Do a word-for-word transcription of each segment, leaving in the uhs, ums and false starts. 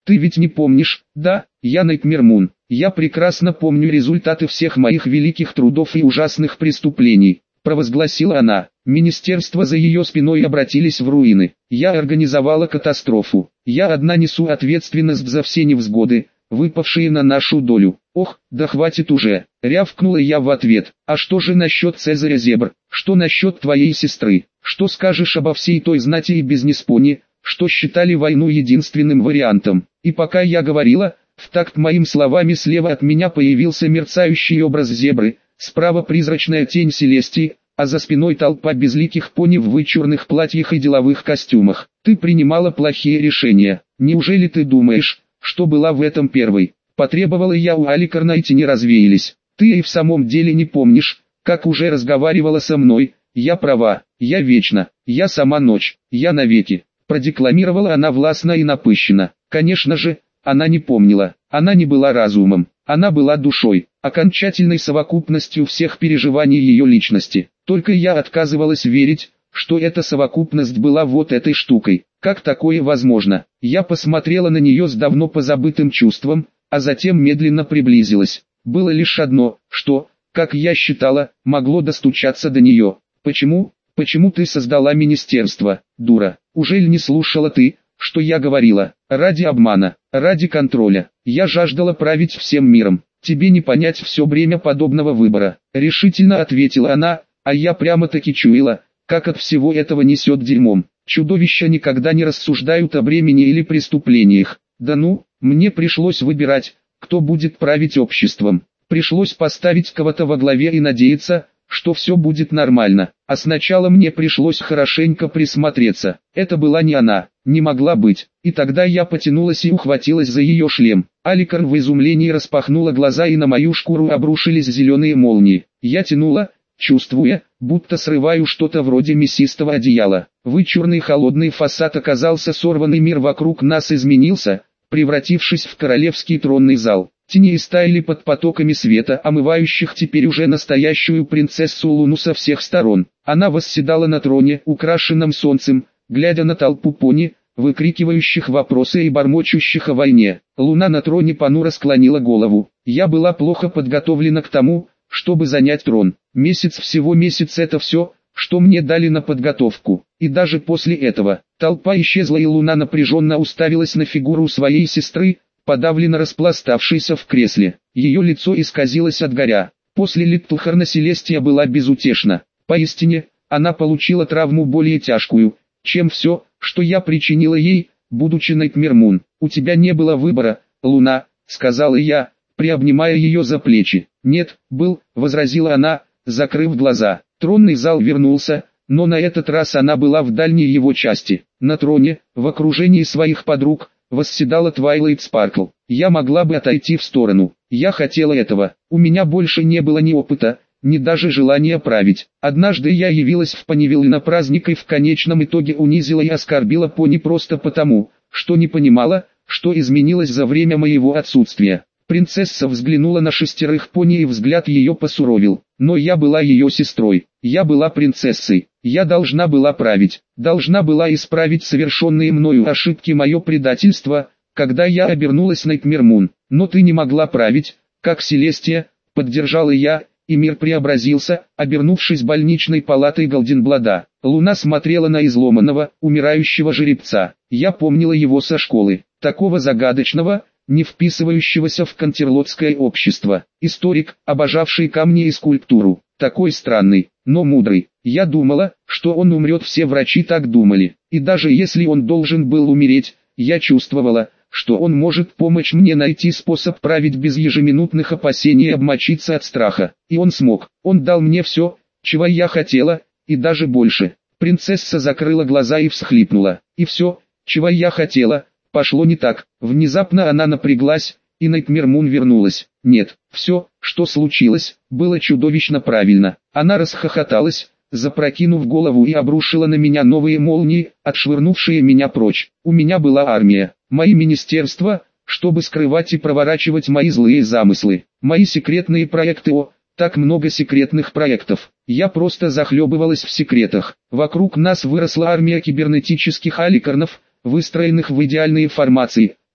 Ты ведь не помнишь, да? Я Найтмер Мун. Я прекрасно помню результаты всех моих великих трудов и ужасных преступлений, провозгласила она. Министерства за ее спиной обратились в руины. Я организовала катастрофу. Я одна несу ответственность за все невзгоды, выпавшие на нашу долю. Ох, да хватит уже, рявкнула я в ответ. А что же насчет Цезаря Зебр? Что насчет твоей сестры? Что скажешь обо всей той знати и бизнес-пони, что считали войну единственным вариантом? И пока я говорила, в такт моим словами слева от меня появился мерцающий образ зебры, справа призрачная тень Селестии, а за спиной толпа безликих пони в вычурных платьях и деловых костюмах. Ты принимала плохие решения. Неужели ты думаешь, что была в этом первой? Потребовала я у Аликарна, и тени развеялись. Ты и в самом деле не помнишь, как уже разговаривала со мной? Я права, я вечна, я сама ночь, я навеки. Продекламировала она властно и напыщенно. Конечно же, она не помнила, она не была разумом, она была душой, окончательной совокупностью всех переживаний ее личности. Только я отказывалась верить, что эта совокупность была вот этой штукой. Как такое возможно? Я посмотрела на нее с давно позабытым чувством, а затем медленно приблизилась. Было лишь одно, что, как я считала, могло достучаться до нее. Почему? Почему ты создала министерство, дура? Ужели не слушала ты, что я говорила? Ради обмана, ради контроля. Я жаждала править всем миром. Тебе не понять все бремя подобного выбора. Решительно ответила она, а я прямо-таки чуяла, как от всего этого несет дерьмом. Чудовища никогда не рассуждают о бремени или преступлениях. Да ну, мне пришлось выбирать, кто будет править обществом. Пришлось поставить кого-то во главе и надеяться, что все будет нормально. А сначала мне пришлось хорошенько присмотреться. Это была не она, не могла быть. И тогда я потянулась и ухватилась за ее шлем. Аликарн в изумлении распахнула глаза, и на мою шкуру обрушились зеленые молнии. Я тянула, чувствуя, будто срываю что-то вроде мясистого одеяла. Вычурный холодный фасад оказался сорван, и мир вокруг нас изменился, превратившись в королевский тронный зал. Тени истаяли под потоками света, омывающих теперь уже настоящую принцессу Луну со всех сторон. Она восседала на троне, украшенном солнцем, глядя на толпу пони, выкрикивающих вопросы и бормочущих о войне. Луна на троне понуро склонила голову. Я была плохо подготовлена к тому, чтобы занять трон. Месяц, всего месяц — это все, что мне дали на подготовку. И даже после этого, толпа исчезла, и Луна напряженно уставилась на фигуру своей сестры, подавленно распластавшейся в кресле. Ее лицо исказилось от горя. После Литлхарна Селестия была безутешна. Поистине, она получила травму более тяжкую, чем все, что я причинила ей, будучи Найтмер Мун. «У тебя не было выбора, Луна», — сказала я, приобнимая ее за плечи. «Нет, был», — возразила она, закрыв глаза. Тронный зал вернулся, но на этот раз она была в дальней его части. На троне, в окружении своих подруг, восседала Твайлайт Спаркл. Я могла бы отойти в сторону. Я хотела этого. У меня больше не было ни опыта, ни даже желания править. Однажды я явилась в Понивилл на праздник и в конечном итоге унизила и оскорбила пони просто потому, что не понимала, что изменилось за время моего отсутствия. Принцесса взглянула на шестерых пони, и взгляд ее посуровил. Но я была ее сестрой. Я была принцессой. Я должна была править. Должна была исправить совершенные мною ошибки, мое предательство, когда я обернулась Найтмер Мун. Но ты не могла править, как Селестия, поддержала я, и мир преобразился, обернувшись больничной палатой Голденблада. Луна смотрела на изломанного, умирающего жеребца. Я помнила его со школы, такого загадочного, не вписывающегося в кантерлотское общество. Историк, обожавший камни и скульптуру. Такой странный, но мудрый. Я думала, что он умрет, все врачи так думали. И даже если он должен был умереть, я чувствовала, что он может помочь мне найти способ править без ежеминутных опасений и обмочиться от страха. И он смог. Он дал мне все, чего я хотела, и даже больше. Принцесса закрыла глаза и всхлипнула. И все, чего я хотела, пошло не так. Внезапно она напряглась, и Найтмер Мун вернулась. Нет, все, что случилось, было чудовищно правильно. Она расхохоталась, запрокинув голову, и обрушила на меня новые молнии, отшвырнувшие меня прочь. У меня была армия, мои министерства, чтобы скрывать и проворачивать мои злые замыслы. Мои секретные проекты, о, так много секретных проектов. Я просто захлебывалась в секретах. Вокруг нас выросла армия кибернетических аликарнов, выстроенных в идеальные формации,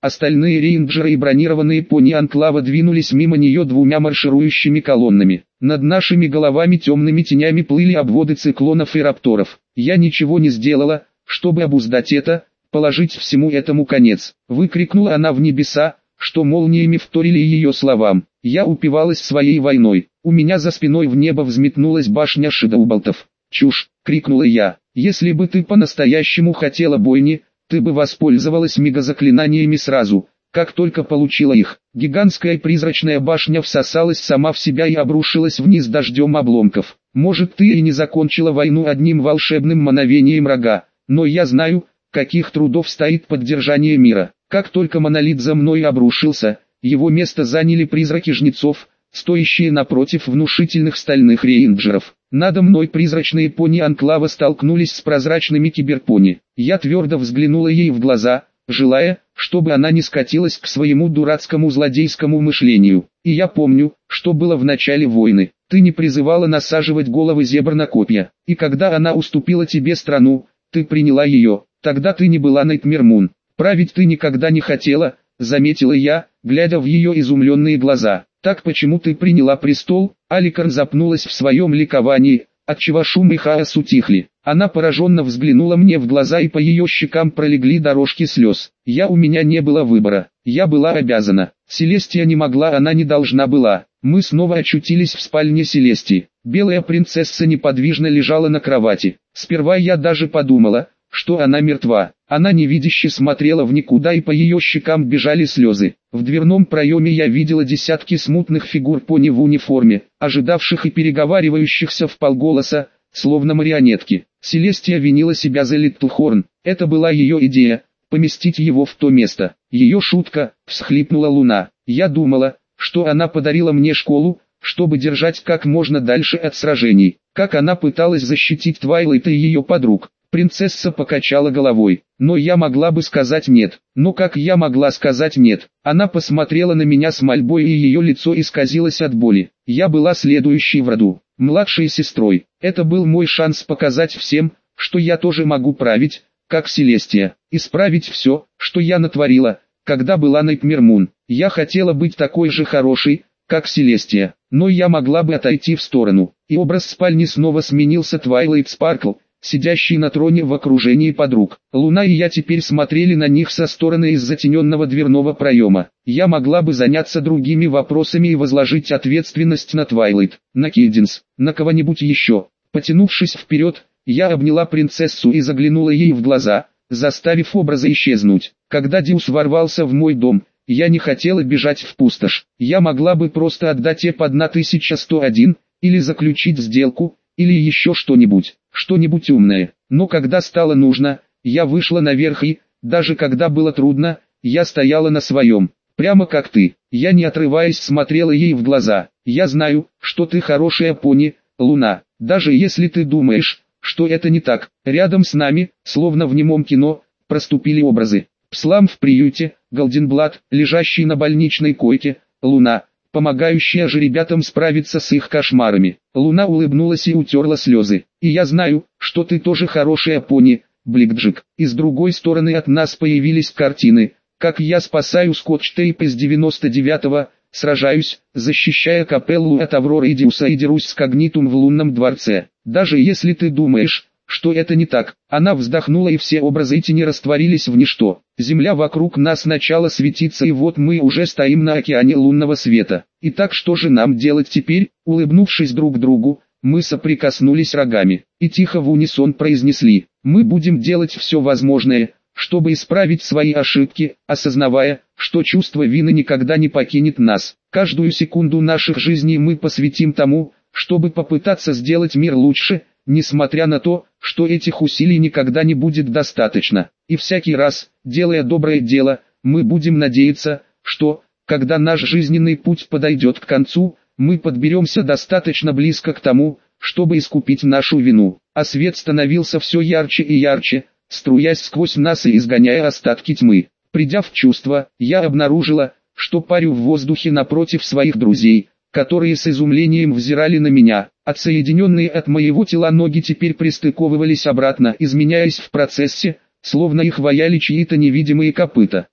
Остальные рейнджеры и бронированные пони анклава двинулись мимо нее двумя марширующими колоннами. Над нашими головами темными тенями плыли обводы циклонов и рапторов. Я ничего не сделала, чтобы обуздать это, положить всему этому конец. Выкрикнула она в небеса, что молниями вторили ее словам. Я упивалась своей войной. У меня за спиной в небо взметнулась башня Шидоуболтов. «Чушь!» — крикнула я. «Если бы ты по-настоящему хотела бойни, ты бы воспользовалась мегазаклинаниями сразу, как только получила их». Гигантская призрачная башня всосалась сама в себя и обрушилась вниз дождем обломков. «Может, ты и не закончила войну одним волшебным мановением рога, но я знаю, каких трудов стоит поддержание мира. Как только монолит за мной обрушился, его место заняли призраки жнецов, стоящие напротив внушительных стальных рейнджеров. Надо мной призрачные пони анклава столкнулись с прозрачными киберпони. Я твердо взглянула ей в глаза, желая, чтобы она не скатилась к своему дурацкому злодейскому мышлению. И я помню, что было в начале войны. Ты не призывала насаживать головы зебр на копья. И когда она уступила тебе страну, ты приняла ее. Тогда ты не была Найтмер Мун. Править ты никогда не хотела, заметила я, глядя в ее изумленные глаза. Так почему ты приняла престол? Аликарн запнулась в своем ликовании, отчего шум и хаос утихли. Она пораженно взглянула мне в глаза, и по ее щекам пролегли дорожки слез. Я у меня не было выбора, я была обязана. Селестия не могла, она не должна была. Мы снова очутились в спальне Селестии. Белая принцесса неподвижно лежала на кровати. Сперва я даже подумала, что она мертва. Она невидяще смотрела в никуда, и по ее щекам бежали слезы. В дверном проеме я видела десятки смутных фигур пони в униформе, ожидавших и переговаривающихся вполголоса, словно марионетки. Селестия винила себя за Литтлхорн. Это была ее идея — поместить его в то место. Ее шутка, всхлипнула Луна. Я думала, что она подарила мне школу, чтобы держать как можно дальше от сражений. Как она пыталась защитить Твайлайт и ее подруг. Принцесса покачала головой. Но я могла бы сказать нет. Но как я могла сказать нет? Она посмотрела на меня с мольбой, и ее лицо исказилось от боли. Я была следующей в роду, младшей сестрой. Это был мой шанс показать всем, что я тоже могу править, как Селестия. Исправить все, что я натворила, когда была Найтмер Мун. Я хотела быть такой же хорошей, как Селестия. Но я могла бы отойти в сторону. И образ спальни снова сменился. Твайлайт Спаркл, сидящий на троне в окружении подруг. Луна и я теперь смотрели на них со стороны из затененного дверного проема. Я могла бы заняться другими вопросами и возложить ответственность на Твайлайт, на Киддинс, на кого-нибудь еще. Потянувшись вперед, я обняла принцессу и заглянула ей в глаза, заставив образы исчезнуть. Когда Диус ворвался в мой дом, я не хотела бежать в пустошь. Я могла бы просто отдать Эп тысяча сто один, или заключить сделку, или еще что-нибудь, что-нибудь умное. Но когда стало нужно, я вышла наверх и, даже когда было трудно, я стояла на своем. Прямо как ты. Я не отрываясь смотрела ей в глаза. Я знаю, что ты хорошая пони, Луна. Даже если ты думаешь, что это не так. Рядом с нами, словно в немом кино, проступили образы. Пслам в приюте, Голденблат, лежащий на больничной койке, Луна, помогающая жеребятам справиться с их кошмарами. Луна улыбнулась и утерла слезы. И я знаю, что ты тоже хорошая пони, Бликджик. И с другой стороны от нас появились картины, как я спасаю Скотч-Тейп из девяносто девятого, сражаюсь, защищая Капеллу от Авроры и Диуса, и дерусь с Когнитум в лунном дворце. Даже если ты думаешь, что это не так, она вздохнула, и все образы и тени растворились в ничто. Земля вокруг нас начала светиться, и вот мы уже стоим на океане лунного света. Итак, что же нам делать теперь? Улыбнувшись друг другу, мы соприкоснулись рогами, и тихо в унисон произнесли: мы будем делать все возможное, чтобы исправить свои ошибки, осознавая, что чувство вины никогда не покинет нас. Каждую секунду наших жизней мы посвятим тому, чтобы попытаться сделать мир лучше, несмотря на то, что этих усилий никогда не будет достаточно. И всякий раз, делая доброе дело, мы будем надеяться, что, когда наш жизненный путь подойдет к концу, мы подберемся достаточно близко к тому, чтобы искупить нашу вину. А свет становился все ярче и ярче, струясь сквозь нас и изгоняя остатки тьмы. Придя в чувство, я обнаружила, что парю в воздухе напротив своих друзей, которые с изумлением взирали на меня. Отсоединенные от моего тела ноги теперь пристыковывались обратно, изменяясь в процессе, словно их ваяли чьи-то невидимые копыта.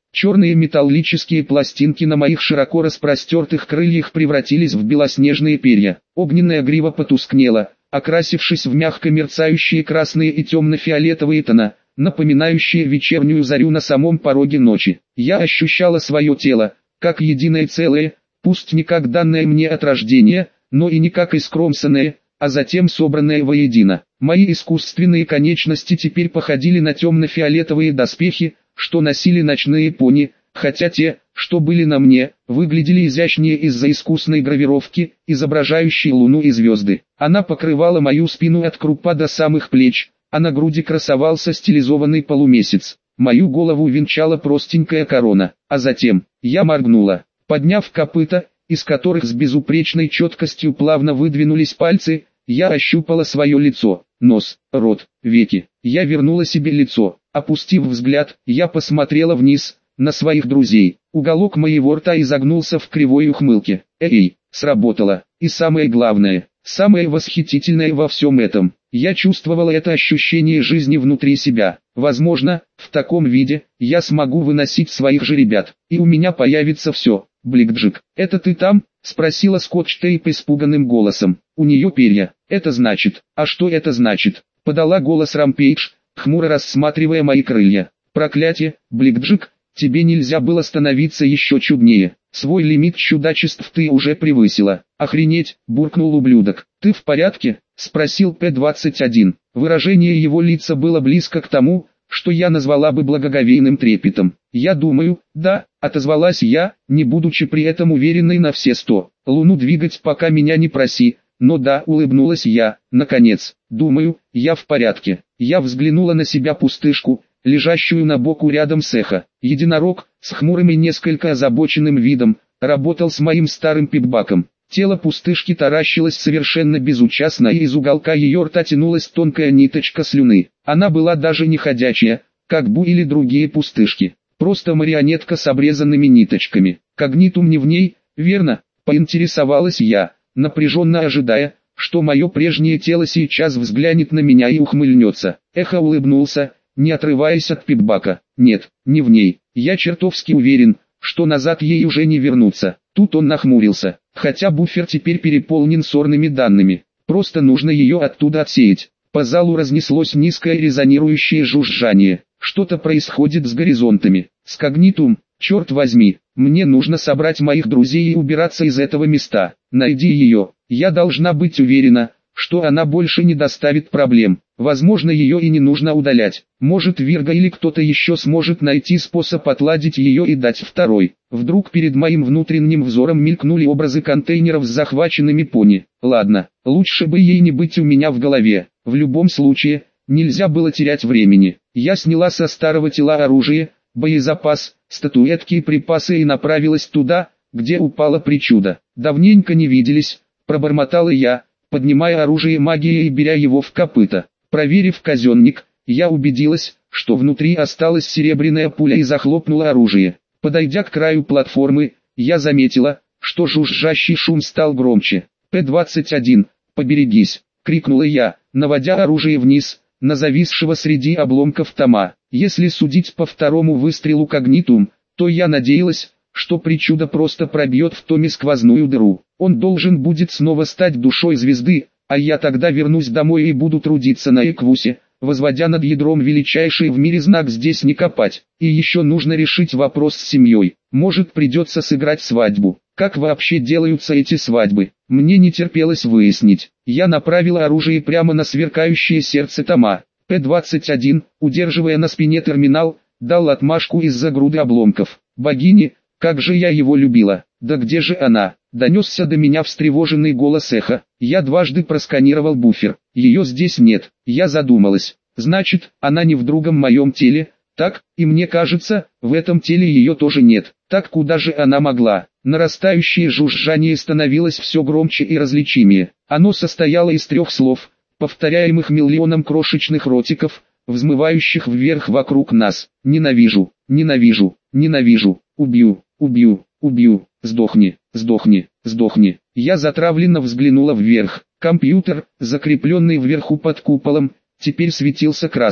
Черные металлические пластинки на моих широко распростертых крыльях превратились в белоснежные перья. Огненная грива потускнела, окрасившись в мягко мерцающие красные и темно-фиолетовые тона, напоминающие вечернюю зарю на самом пороге ночи. Я ощущала свое тело, как единое целое, пусть не как данное мне от рождения, но и не как искромсанное, а затем собранное воедино. Мои искусственные конечности теперь походили на темно-фиолетовые доспехи, что носили ночные пони, хотя те, что были на мне, выглядели изящнее из-за искусной гравировки, изображающей луну и звезды. Она покрывала мою спину от крупа до самых плеч, а на груди красовался стилизованный полумесяц. Мою голову венчала простенькая корона, а затем, я моргнула, подняв копыта, из которых с безупречной четкостью плавно выдвинулись пальцы, я ощупала свое лицо, нос, рот, веки. Я вернула себе лицо. Опустив взгляд, я посмотрела вниз, на своих друзей. Уголок моего рта изогнулся в кривой ухмылке. Эй, сработало. И самое главное, самое восхитительное во всем этом, я чувствовала это ощущение жизни внутри себя. Возможно, в таком виде, я смогу выносить своих же ребят, и у меня появится все. Бликджик, это ты там? Спросила Скотч-Тейп испуганным голосом. У нее перья. Это значит, а что это значит? Подала голос Рампейдж, хмуро рассматривая мои крылья. Проклятие, Бликджик, тебе нельзя было становиться еще чуднее. Свой лимит чудачеств ты уже превысила. Охренеть, буркнул ублюдок. Ты в порядке? Спросил П двадцать один. Выражение его лица было близко к тому, что я назвала бы благоговейным трепетом. Я думаю, да, отозвалась я, не будучи при этом уверенной на все сто. Луну двигать пока меня не проси, но да, улыбнулась я, наконец. Думаю, я в порядке. Я взглянула на себя пустышку, лежащую на боку рядом с Эхо. Единорог, с хмурым и несколько озабоченным видом, работал с моим старым пипбаком. Тело пустышки таращилось совершенно безучастно, и из уголка ее рта тянулась тонкая ниточка слюны. Она была даже не ходячая, как Бу или другие пустышки. Просто марионетка с обрезанными ниточками. Когнитум не в ней, верно? Поинтересовалась я, напряженно ожидая, что мое прежнее тело сейчас взглянет на меня и ухмыльнется. Эхо улыбнулся, не отрываясь от пипбака. Нет, не в ней. Я чертовски уверен, что назад ей уже не вернуться. Тут он нахмурился. Хотя буфер теперь переполнен сорными данными. Просто нужно ее оттуда отсеять. По залу разнеслось низкое резонирующее жужжание. Что-то происходит с горизонтами. С когнитум, черт возьми, мне нужно собрать моих друзей и убираться из этого места. Найди ее. Я должна быть уверена, что она больше не доставит проблем. Возможно, ее и не нужно удалять. Может, Вирга или кто-то еще сможет найти способ отладить ее и дать второй. Вдруг перед моим внутренним взором мелькнули образы контейнеров с захваченными пони. Ладно, лучше бы ей не быть у меня в голове. В любом случае, нельзя было терять времени. Я сняла со старого тела оружие, боезапас, статуэтки и припасы и направилась туда, где упала причуда. Давненько не виделись, пробормотала я, поднимая оружие магии и беря его в копыта. Проверив казенник, я убедилась, что внутри осталась серебряная пуля и захлопнула оружие. Подойдя к краю платформы, я заметила, что жужжащий шум стал громче. П двадцать один, поберегись, крикнула я, наводя оружие вниз, на зависшего среди обломков Тома. Если судить по второму выстрелу когнитум, то я надеялась, что причуда просто пробьет в Томе сквозную дыру. Он должен будет снова стать душой звезды, а я тогда вернусь домой и буду трудиться на Эквусе, возводя над ядром величайший в мире знак «здесь не копать». И еще нужно решить вопрос с семьей. Может, придется сыграть свадьбу. Как вообще делаются эти свадьбы? Мне не терпелось выяснить. Я направила оружие прямо на сверкающее сердце Тома. П двадцать один, удерживая на спине терминал, дал отмашку из-за груды обломков. Богини, как же я его любила. Да где же она? Донесся до меня встревоженный голос Эхо. Я дважды просканировал буфер. Ее здесь нет. Я задумалась. Значит, она не в другом моем теле. Так, и мне кажется, в этом теле ее тоже нет. Так куда же она могла? Нарастающее жужжание становилось все громче и различимее. Оно состояло из трех слов, повторяемых миллионом крошечных ротиков, взмывающих вверх вокруг нас. Ненавижу, ненавижу, ненавижу, убью, убью, убью, сдохни, сдохни, сдохни. Я затравленно взглянула вверх. Компьютер, закрепленный вверху под куполом, теперь светился красным.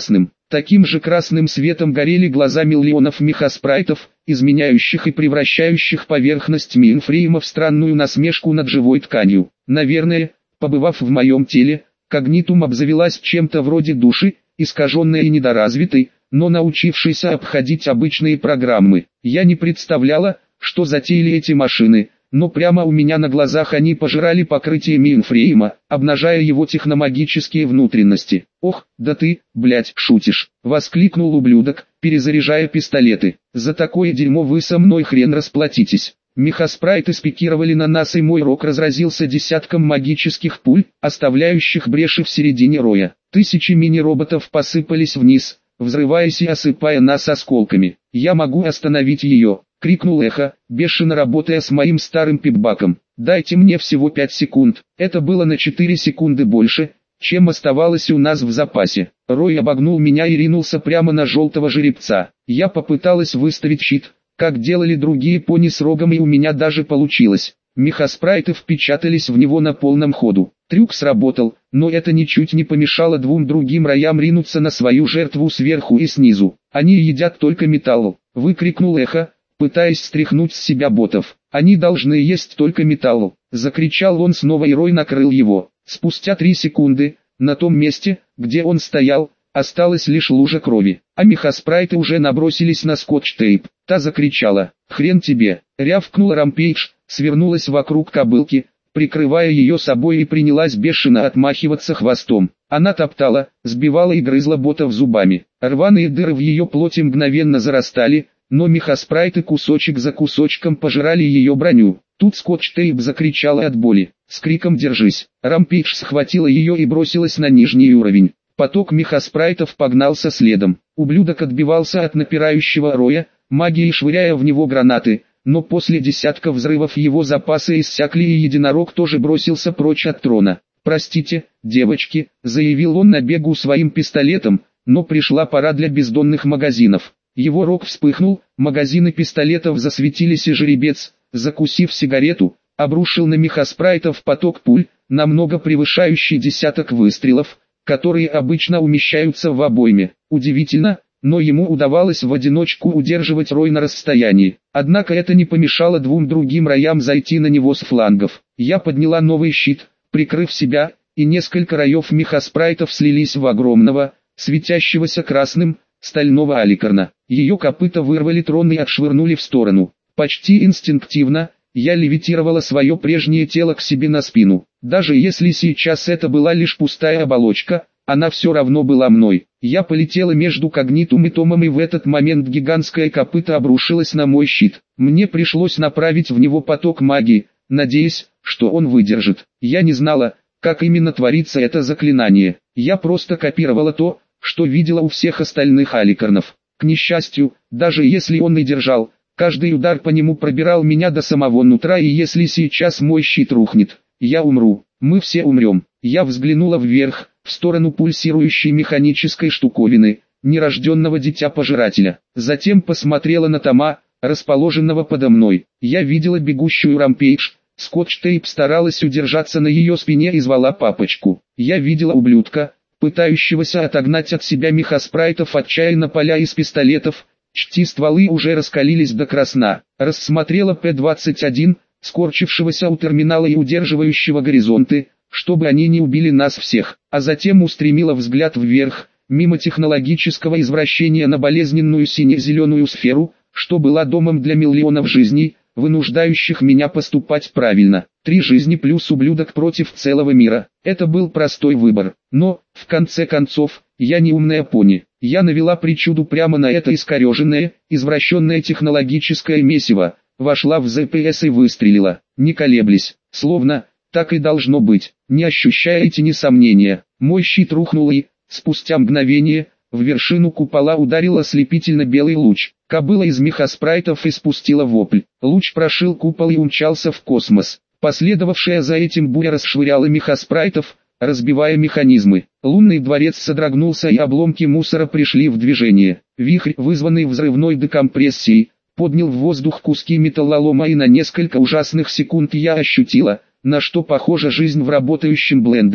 Таким же красным светом горели глаза миллионов мехаспрайтов, изменяющих и превращающих поверхность мейнфрейма в странную насмешку над живой тканью. Наверное, побывав в моем теле, Когнитум обзавелась чем-то вроде души, искаженной и недоразвитой, но научившейся обходить обычные программы. Я не представляла, что затеяли эти машины, но прямо у меня на глазах они пожирали покрытие мейнфрейма, обнажая его техномагические внутренности. «Ох, да ты, блядь, шутишь!» — воскликнул ублюдок, перезаряжая пистолеты. «За такое дерьмо вы со мной хрен расплатитесь!» Мехаспрайты спикировали на нас, и мой рог разразился десятком магических пуль, оставляющих бреши в середине роя. Тысячи мини-роботов посыпались вниз, взрываясь и осыпая нас осколками. «Я могу остановить ее!» — крикнул Эхо, бешено работая с моим старым пипбаком. «Дайте мне всего пять секунд». Это было на четыре секунды больше, чем оставалось у нас в запасе. Рой обогнул меня и ринулся прямо на желтого жеребца. Я попыталась выставить щит, как делали другие пони с рогом, и у меня даже получилось. Мехаспрайты впечатались в него на полном ходу. Трюк сработал, но это ничуть не помешало двум другим роям ринуться на свою жертву сверху и снизу. «Они едят только металл», — выкрикнул Эхо, пытаясь стряхнуть с себя ботов. «Они должны есть только металл», — закричал он снова, и рой накрыл его. Спустя три секунды, на том месте, где он стоял, осталась лишь лужа крови, а мехаспрайты уже набросились на скотч-тейп. Та закричала: «Хрен тебе!» — рявкнула Рампейдж, свернулась вокруг кобылки, прикрывая ее собой, и принялась бешено отмахиваться хвостом. Она топтала, сбивала и грызла ботов зубами. Рваные дыры в ее плоти мгновенно зарастали, но мехаспрайты кусочек за кусочком пожирали ее броню. Тут скотч-тейп закричала от боли. С криком «Держись!» Рампейдж схватила ее и бросилась на нижний уровень. Поток мехаспрайтов погнался следом. Ублюдок отбивался от напирающего роя, магией швыряя в него гранаты, но после десятка взрывов его запасы иссякли, и единорог тоже бросился прочь от трона. «Простите, девочки», — заявил он на бегу своим пистолетом, но пришла пора для бездонных магазинов. Его рог вспыхнул, магазины пистолетов засветились, и жеребец, закусив сигарету, обрушил на мехаспрайтов поток пуль, намного превышающий десяток выстрелов, которые обычно умещаются в обойме. Удивительно, но ему удавалось в одиночку удерживать рой на расстоянии. Однако это не помешало двум другим роям зайти на него с флангов. Я подняла новый щит, прикрыв себя, и несколько роев мехаспрайтов слились в огромного, светящегося красным, стального аликарна. Ее копыта вырвали трон и отшвырнули в сторону. Почти инстинктивно я левитировала свое прежнее тело к себе на спину. Даже если сейчас это была лишь пустая оболочка, она все равно была мной. Я полетела между Когнитум и Томом, и в этот момент гигантское копыто обрушилось на мой щит. Мне пришлось направить в него поток магии, надеясь, что он выдержит. Я не знала, как именно творится это заклинание. Я просто копировала то, что видела у всех остальных аликарнов. К несчастью, даже если он и держал, каждый удар по нему пробирал меня до самого нутра, и если сейчас мой щит рухнет, я умру. Мы все умрем. Я взглянула вверх, в сторону пульсирующей механической штуковины, нерожденного дитя-пожирателя. Затем посмотрела на Тома, расположенного подо мной. Я видела бегущую Рампейдж. Скотч-тейп старалась удержаться на ее спине и звала папочку. Я видела ублюдка, пытающегося отогнать от себя мехаспрайтов, отчаянно паля из пистолетов, чьи стволы уже раскалились до красна. Рассмотрела П двадцать один, скорчившегося у терминала и удерживающего горизонты, чтобы они не убили нас всех, а затем устремила взгляд вверх, мимо технологического извращения, на болезненную сине-зеленую сферу, что была домом для миллионов жизней, вынуждающих меня поступать правильно. Три жизни плюс ублюдок против целого мира. Это был простой выбор. Но, в конце концов, я не умная пони. Я навела причуду прямо на это искореженное, извращенное технологическое месиво, вошла в ЗПС и выстрелила, не колеблясь, словно так и должно быть. Не ощущая эти несомнения, мой щит рухнул, и, спустя мгновение, в вершину купола ударил ослепительно белый луч. Кобыла из мехаспрайтов испустила вопль. Луч прошил купол и умчался в космос. Последовавшая за этим буря расшвыряла мехаспрайтов, разбивая механизмы. Лунный дворец содрогнулся, и обломки мусора пришли в движение. Вихрь, вызванный взрывной декомпрессией, поднял в воздух куски металлолома, и на несколько ужасных секунд я ощутила, на что похожа жизнь в работающем блендере.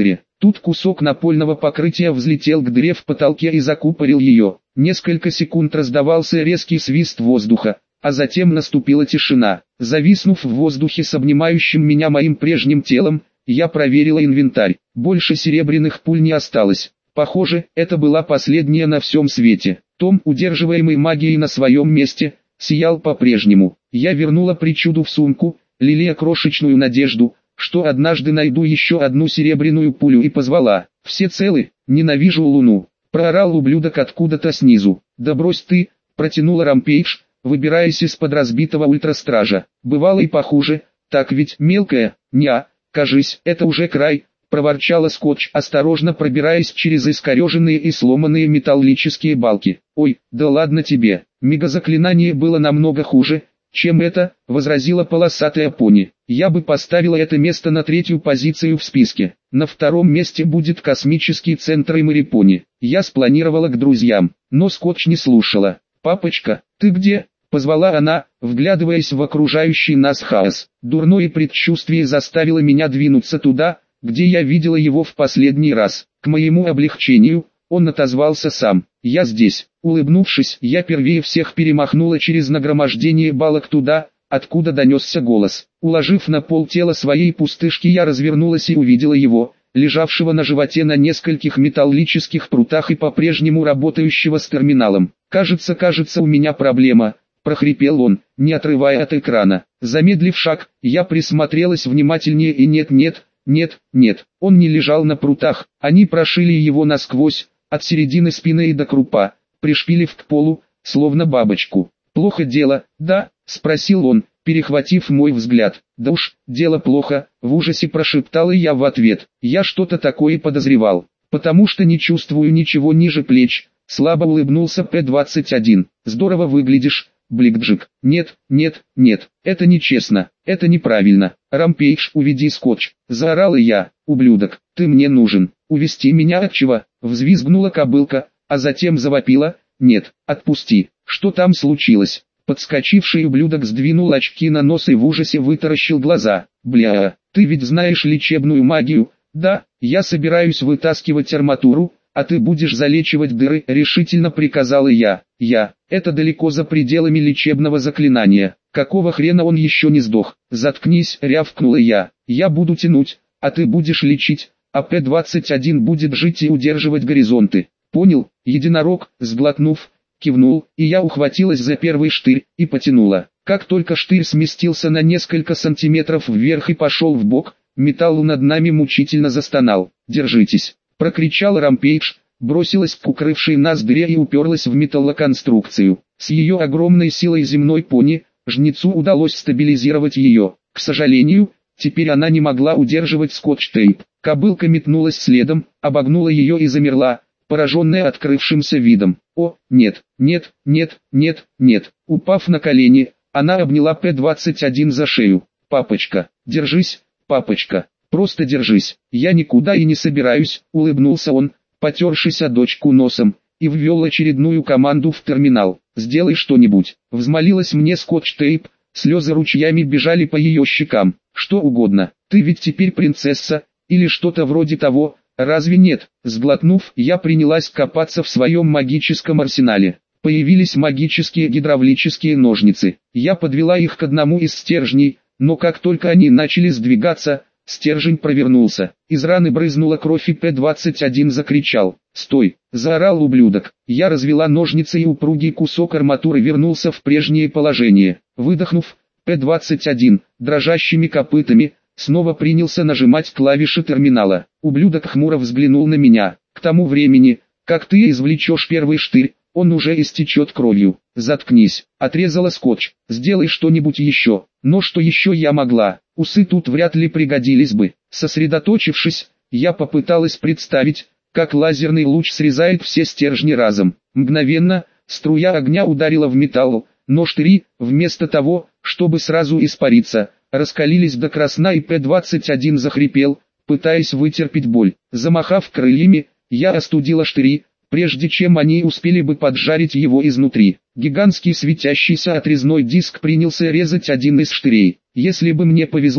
Тут кусок напольного покрытия взлетел к дыре в потолке и закупорил ее. Несколько секунд раздавался резкий свист воздуха, а затем наступила тишина. Зависнув в воздухе с обнимающим меня моим прежним телом, я проверила инвентарь. Больше серебряных пуль не осталось. Похоже, это была последняя на всем свете. Том, удерживаемый магией на своем месте, сиял по-прежнему. Я вернула причуду в сумку, лелея крошечную надежду, что однажды найду еще одну серебряную пулю, и позвала: «Все целы? Ненавижу луну!» Проорал ублюдок откуда-то снизу. «Да брось ты!» — протянула Рампейдж, выбираясь из-под разбитого ультрастража. «Бывало и похуже, так ведь, мелкая?» «Неа, кажись, это уже край», — проворчала Скотч, осторожно пробираясь через искореженные и сломанные металлические балки. «Ой, да ладно тебе, мегазаклинание было намного хуже, чем это», — возразила полосатая пони. «Я бы поставила это место на третью позицию в списке. На втором месте будет космический центр и Марипони. Я спланировала к друзьям, но Скотч не слушала. «Папочка, ты где?» — позвала она, вглядываясь в окружающий нас хаос. Дурное предчувствие заставило меня двинуться туда, где я видела его в последний раз. К моему облегчению, он отозвался сам. «Я здесь». Улыбнувшись, я первее всех перемахнула через нагромождение балок туда, откуда донесся голос. Уложив на пол тело своей пустышки, я развернулась и увидела его, лежавшего на животе на нескольких металлических прутах и по-прежнему работающего с терминалом. «Кажется, кажется, у меня проблема», — прохрипел он, не отрывая от экрана. Замедлив шаг, я присмотрелась внимательнее и нет, нет, нет, нет, он не лежал на прутах, они прошили его насквозь, от середины спины и до крупа, пришпилив к полу, словно бабочку. «Плохо дело, да?» — спросил он, перехватив мой взгляд. «Да уж, дело плохо», — в ужасе прошептала я в ответ. «Я что-то такое подозревал, потому что не чувствую ничего ниже плеч», — слабо улыбнулся П двадцать один. «Здорово выглядишь, Бликджик». «Нет, нет, нет, это нечестно, это неправильно. Рампейдж, уведи Скотч», — заорала я. «Ублюдок, ты мне нужен. Увести меня от чего?» — взвизгнула кобылка, а затем завопила: «Нет, отпусти». «Что там случилось?» Подскочивший ублюдок сдвинул очки на нос и в ужасе вытаращил глаза. «Бля, ты ведь знаешь лечебную магию?» «Да, я собираюсь вытаскивать арматуру, а ты будешь залечивать дыры», — решительно приказала я. «Я, это далеко за пределами лечебного заклинания. Какого хрена он еще не сдох?» «Заткнись», — рявкнула я. «Я буду тянуть, а ты будешь лечить, а П двадцать один будет жить и удерживать горизонты». «Понял?» Единорог, сглотнув, кивнул, и я ухватилась за первый штырь и потянула. Как только штырь сместился на несколько сантиметров вверх и пошел в бок, металл над нами мучительно застонал. «Держитесь!» — прокричал Рампейдж, бросилась к укрывшей нас дыре и уперлась в металлоконструкцию. С ее огромной силой земной пони, жнецу удалось стабилизировать ее. К сожалению, теперь она не могла удерживать скотч-тейп. Кобылка метнулась следом, обогнула ее и замерла, пораженная открывшимся видом. «О, нет, нет, нет, нет, нет!» Упав на колени, она обняла П двадцать один за шею. «Папочка, держись, папочка, просто держись, я никуда и не собираюсь», — улыбнулся он, потершись о дочку носом, и ввел очередную команду в терминал. «Сделай что-нибудь», — взмолилась мне скотч-тейп, слезы ручьями бежали по ее щекам. «Что угодно, ты ведь теперь принцесса, или что-то вроде того, разве нет?» Сглотнув, я принялась копаться в своем магическом арсенале. Появились магические гидравлические ножницы. Я подвела их к одному из стержней, но как только они начали сдвигаться, стержень провернулся. Из раны брызнула кровь и П двадцать один закричал. «Стой!» — заорал ублюдок. Я развела ножницы и упругий кусок арматуры вернулся в прежнее положение. Выдохнув, П двадцать один, дрожащими копытами, снова принялся нажимать клавиши терминала. Ублюдок хмуро взглянул на меня. «К тому времени, как ты извлечешь первый штырь, он уже истечет кровью». «Заткнись», — отрезала скотч. «Сделай что-нибудь еще». Но что еще я могла? Усы тут вряд ли пригодились бы. Сосредоточившись, я попыталась представить, как лазерный луч срезает все стержни разом. Мгновенно, струя огня ударила в металл, но штыри, вместо того, чтобы сразу испариться, раскалились до красна, и П двадцать один захрипел, пытаясь вытерпеть боль. Замахав крыльями, я остудила штыри, прежде чем они успели бы поджарить его изнутри. Гигантский светящийся отрезной диск принялся резать один из штырей. Если бы мне повезло,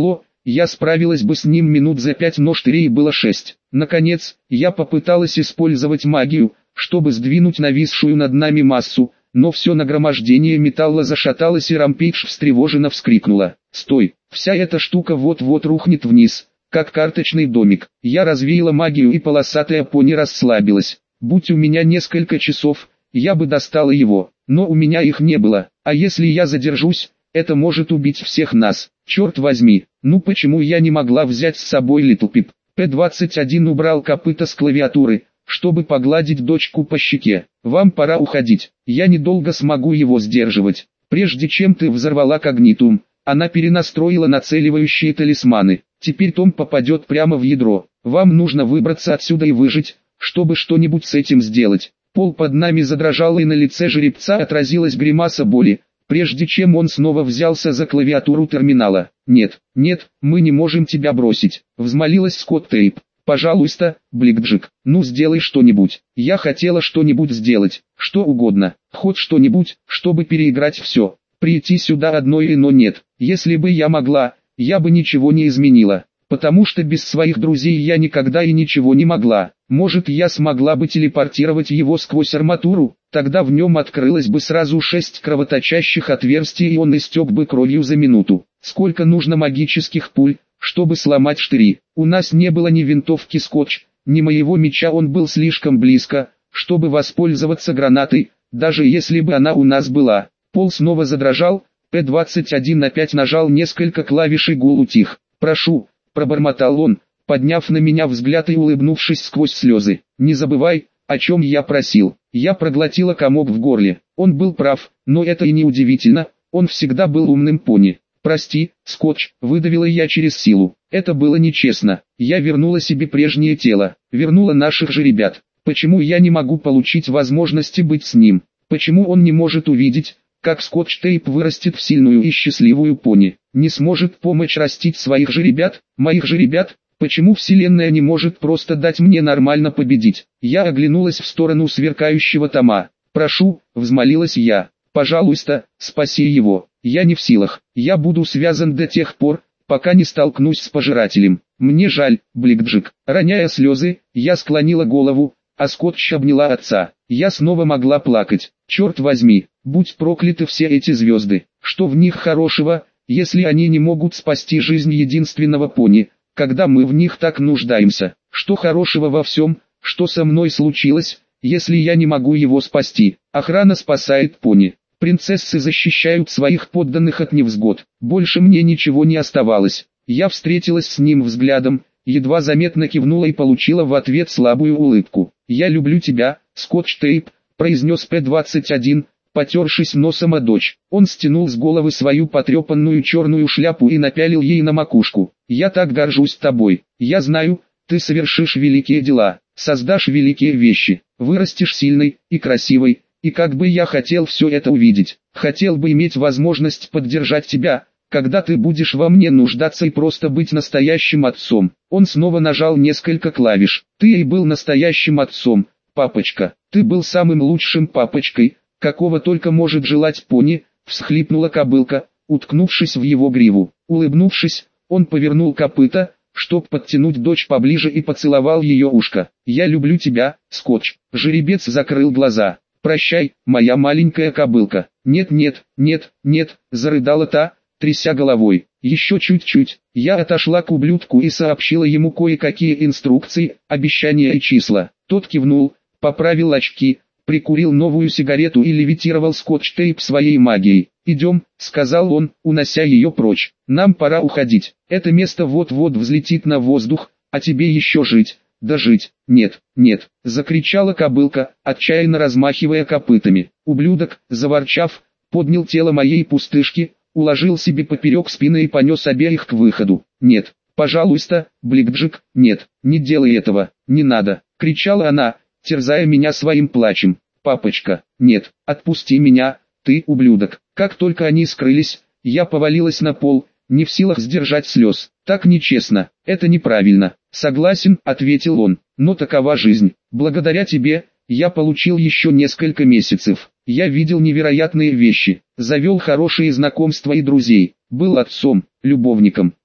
я справилась бы с ним минут за пять, но штырей было шесть. Наконец, я попыталась использовать магию, чтобы сдвинуть нависшую над нами массу, но все нагромождение металла зашаталось и Рампейдж встревоженно вскрикнула. «Стой, вся эта штука вот-вот рухнет вниз, как карточный домик». Я развеяла магию и полосатая пони расслабилась. Будь у меня несколько часов, я бы достала его, но у меня их не было, а если я задержусь, это может убить всех нас. Черт возьми, ну почему я не могла взять с собой Литл Пип? П двадцать один убрал копыта с клавиатуры, чтобы погладить дочку по щеке. Вам пора уходить, я недолго смогу его сдерживать. Прежде чем ты взорвала когнитум, она перенастроила нацеливающие талисманы. Теперь Том попадет прямо в ядро. Вам нужно выбраться отсюда и выжить, чтобы что-нибудь с этим сделать. Пол под нами задрожал, и на лице жеребца отразилась гримаса боли, прежде чем он снова взялся за клавиатуру терминала. «Нет, нет, мы не можем тебя бросить», — взмолилась Скотт Тейп. «Пожалуйста, Бликджик, ну сделай что-нибудь». Я хотела что-нибудь сделать, что угодно, хоть что-нибудь, чтобы переиграть все. Прийти сюда одной, но нет. Если бы я могла, я бы ничего не изменила, потому что без своих друзей я никогда и ничего не могла. Может, я смогла бы телепортировать его сквозь арматуру, тогда в нем открылось бы сразу шесть кровоточащих отверстий, и он истек бы кровью за минуту. Сколько нужно магических пуль, чтобы сломать штыри? У нас не было ни винтовки Скотч, ни моего меча, он был слишком близко, чтобы воспользоваться гранатой, даже если бы она у нас была. Пол снова задрожал, П двадцать один опять нажал несколько клавиш, и гул утих. «Прошу», — пробормотал он, подняв на меня взгляд и улыбнувшись сквозь слезы. «Не забывай, о чем я просил». Я проглотила комок в горле. Он был прав, но это и не удивительно, он всегда был умным пони. «Прости, Скотч», — выдавила я через силу. «Это было нечестно. Я вернула себе прежнее тело, вернула наших же ребят. Почему я не могу получить возможности быть с ним? Почему он не может увидеть, как Скотч Тейп вырастет в сильную и счастливую пони? Не сможет помочь растить своих же ребят, моих же ребят? Почему Вселенная не может просто дать мне нормально победить?» Я оглянулась в сторону сверкающего Тома. «Прошу», — взмолилась я, — «пожалуйста, спаси его. Я не в силах, я буду связан до тех пор, пока не столкнусь с пожирателем. Мне жаль, Бликджик». Роняя слезы, я склонила голову, а Скотч обняла отца. Я снова могла плакать. Черт возьми, будь прокляты все эти звезды. Что в них хорошего, если они не могут спасти жизнь единственного пони, когда мы в них так нуждаемся? Что хорошего во всем, что со мной случилось, если я не могу его спасти? Охрана спасает пони. Принцессы защищают своих подданных от невзгод. Больше мне ничего не оставалось. Я встретилась с ним взглядом, едва заметно кивнула и получила в ответ слабую улыбку. «Я люблю тебя, Скотч Тейп», — произнес П двадцать один, потершись носом о дочь. Он стянул с головы свою потрепанную черную шляпу и напялил ей на макушку. «Я так горжусь тобой. Я знаю, ты совершишь великие дела, создашь великие вещи, вырастешь сильной и красивой, и как бы я хотел все это увидеть. Хотел бы иметь возможность поддержать тебя, когда ты будешь во мне нуждаться, и просто быть настоящим отцом». Он снова нажал несколько клавиш. «Ты и был настоящим отцом, папочка. Ты был самым лучшим папочкой, какого только может желать пони», — всхлипнула кобылка, уткнувшись в его гриву. Улыбнувшись, он повернул копыта, чтоб подтянуть дочь поближе, и поцеловал ее ушко. «Я люблю тебя, Скотч». Жеребец закрыл глаза. «Прощай, моя маленькая кобылка». «Нет, нет, нет, нет», — зарыдала та, тряся головой. «Еще чуть-чуть». Я отошла к ублюдку и сообщила ему кое-какие инструкции, обещания и числа. Тот кивнул, поправил очки, прикурил новую сигарету и левитировал Скотч-Тейп своей магией. «Идем», — сказал он, унося ее прочь. «Нам пора уходить. Это место вот-вот взлетит на воздух, а тебе еще жить, да жить». «Нет, нет», — закричала кобылка, отчаянно размахивая копытами. Ублюдок, заворчав, поднял тело моей пустышки, уложил себе поперек спины и понес обеих к выходу. «Нет, пожалуйста, Бликджик, нет, не делай этого, не надо», — кричала она, терзая меня своим плачем. «Папочка, нет, отпусти меня, ты ублюдок». Как только они скрылись, я повалилась на пол, не в силах сдержать слез. «Так нечестно, это неправильно». «Согласен», — ответил он, — «но такова жизнь. Благодаря тебе, я получил еще несколько месяцев. Я видел невероятные вещи, завел хорошие знакомства и друзей, был отцом, любовником,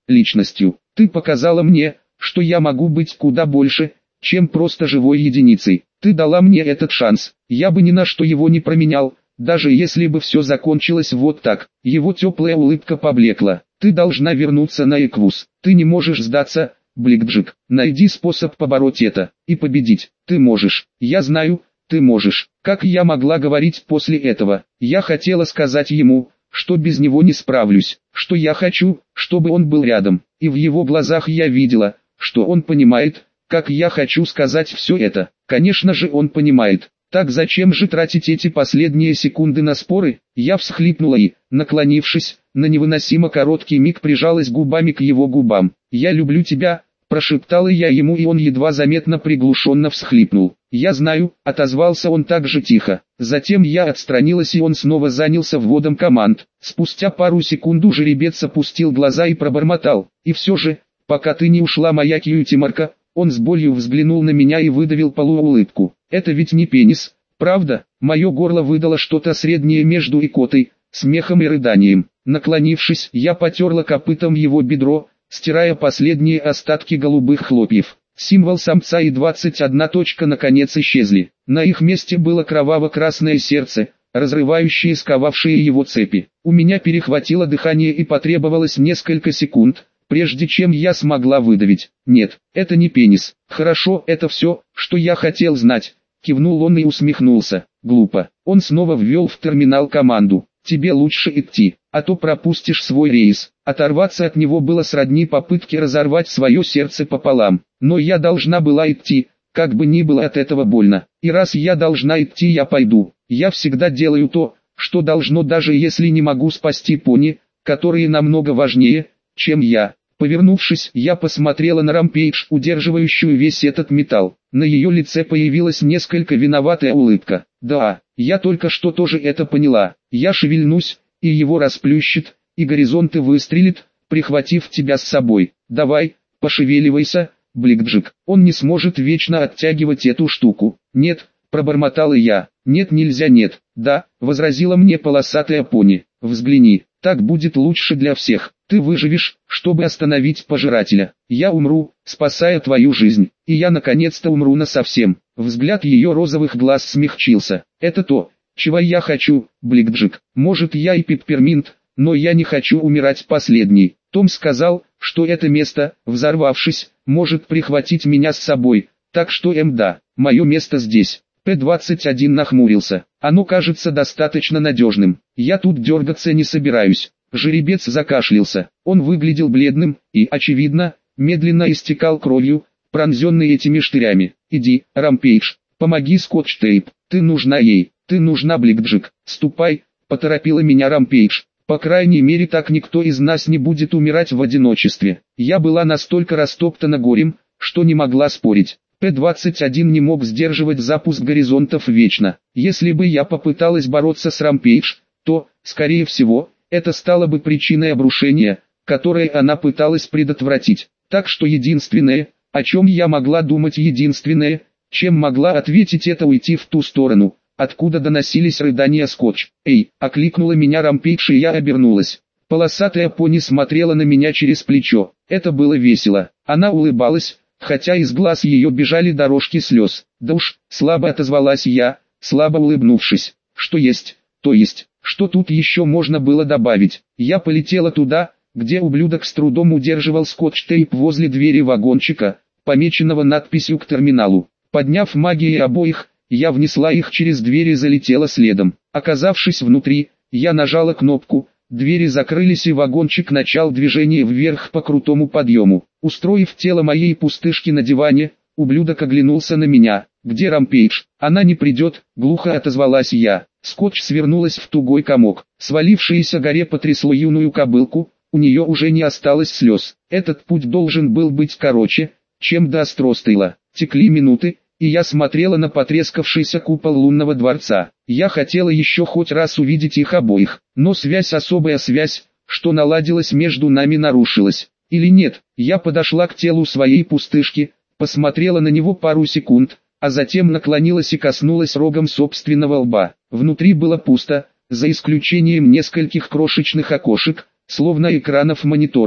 личностью. Ты показала мне, что я могу быть куда больше, чем просто живой единицей. Ты дала мне этот шанс. Я бы ни на что его не променял, даже если бы все закончилось вот так. Его теплая улыбка поблекла. Ты должна вернуться на Эквус. Ты не можешь сдаться, Бликджик. Найди способ побороть это и победить. Ты можешь. Я знаю, ты можешь. Как я могла говорить после этого? Я хотела сказать ему, что без него не справлюсь, что я хочу, чтобы он был рядом. И в его глазах я видела, что он понимает, как я хочу сказать все это. Конечно же он понимает. Так зачем же тратить эти последние секунды на споры? Я всхлипнула и, наклонившись, на невыносимо короткий миг прижалась губами к его губам. «Я люблю тебя», прошептала я ему, и он едва заметно приглушенно всхлипнул. «Я знаю», отозвался он так же тихо. Затем я отстранилась, и он снова занялся вводом команд. Спустя пару секунд жеребец опустил глаза и пробормотал: «И все же, пока ты не ушла, моя кьюти-марка». Он с болью взглянул на меня и выдавил полуулыбку. «Это ведь не пенис, правда?» Мое горло выдало что-то среднее между икотой, смехом и рыданием. Наклонившись, я потерла копытом его бедро, стирая последние остатки голубых хлопьев. Символ самца и двадцать одна точка наконец исчезли. На их месте было кроваво-красное сердце, разрывающее и сковавшее его цепи. У меня перехватило дыхание и потребовалось несколько секунд, прежде чем я смогла выдавить: «Нет, это не пенис». «Хорошо, это все, что я хотел знать», — кивнул он и усмехнулся. «Глупо». Он снова ввел в терминал команду: «Тебе лучше идти, а то пропустишь свой рейс». Оторваться от него было сродни попытке разорвать свое сердце пополам. Но я должна была идти, как бы ни было от этого больно. И раз я должна идти, я пойду. Я всегда делаю то, что должно, даже если не могу спасти пони, которые намного важнее, чем я. Повернувшись, я посмотрела на Рампейдж, удерживающую весь этот металл. На ее лице появилась несколько виноватая улыбка. «Да, я только что тоже это поняла. Я шевельнусь, и его расплющит, и горизонты выстрелит, прихватив тебя с собой. Давай, пошевеливайся, Бликджик. Он не сможет вечно оттягивать эту штуку». «Нет», пробормотала я. «Нет, нельзя, нет». «Да», возразила мне полосатая пони. «Взгляни, так будет лучше для всех. Ты выживешь, чтобы остановить пожирателя. Я умру, спасая твою жизнь. И я наконец-то умру насовсем». Взгляд ее розовых глаз смягчился. «Это то, чего я хочу, Бликджик. Может, я и пепперминт, но я не хочу умирать последней». Том сказал, что это место, взорвавшись, может прихватить меня с собой. Так что мда, мое место здесь. П двадцать один нахмурился. «Оно кажется достаточно надежным. Я тут дергаться не собираюсь». Жеребец закашлялся. Он выглядел бледным и, очевидно, медленно истекал кровью, пронзенный этими штырями. «Иди, Рампейдж, помоги Скотч-Тейп. Ты нужна ей, ты нужна, Бликджик. Ступай», поторопила меня Рампейдж. «По крайней мере, так никто из нас не будет умирать в одиночестве». Я была настолько растоптана горем, что не могла спорить. П двадцать один не мог сдерживать запуск горизонтов вечно. Если бы я попыталась бороться с Рампейдж, то, скорее всего, это стало бы причиной обрушения, которое она пыталась предотвратить. Так что единственное, о чем я могла думать, единственное, чем могла ответить, это уйти в ту сторону, откуда доносились рыдания Скотч. «Эй!» — окликнула меня Рампейдж, и я обернулась. Полосатая пони смотрела на меня через плечо. Это было весело. Она улыбалась, хотя из глаз ее бежали дорожки слез. «Да уж», — слабо отозвалась я, слабо улыбнувшись. «Что есть, то есть». Что тут еще можно было добавить? Я полетела туда, где ублюдок с трудом удерживал скотч-тейп возле двери вагончика, помеченного надписью «К терминалу». Подняв магией обоих, я внесла их через дверь и залетела следом. Оказавшись внутри, я нажала кнопку, двери закрылись и вагончик начал движение вверх по крутому подъему. Устроив тело моей пустышки на диване, ублюдок оглянулся на меня. «Где Рампейдж?» «Она не придет», — глухо отозвалась я. Скотч свернулась в тугой комок. Свалившееся горе потрясло юную кобылку, у нее уже не осталось слез. Этот путь должен был быть короче, чем до Остростейла. Текли минуты, и я смотрела на потрескавшийся купол лунного дворца. Я хотела еще хоть раз увидеть их обоих, но связь, особая связь, что наладилась между нами, нарушилась. Или нет? Я подошла к телу своей пустышки, посмотрела на него пару секунд, а затем наклонилась и коснулась рогом собственного лба. Внутри было пусто, за исключением нескольких крошечных окошек, словно экранов мониторов.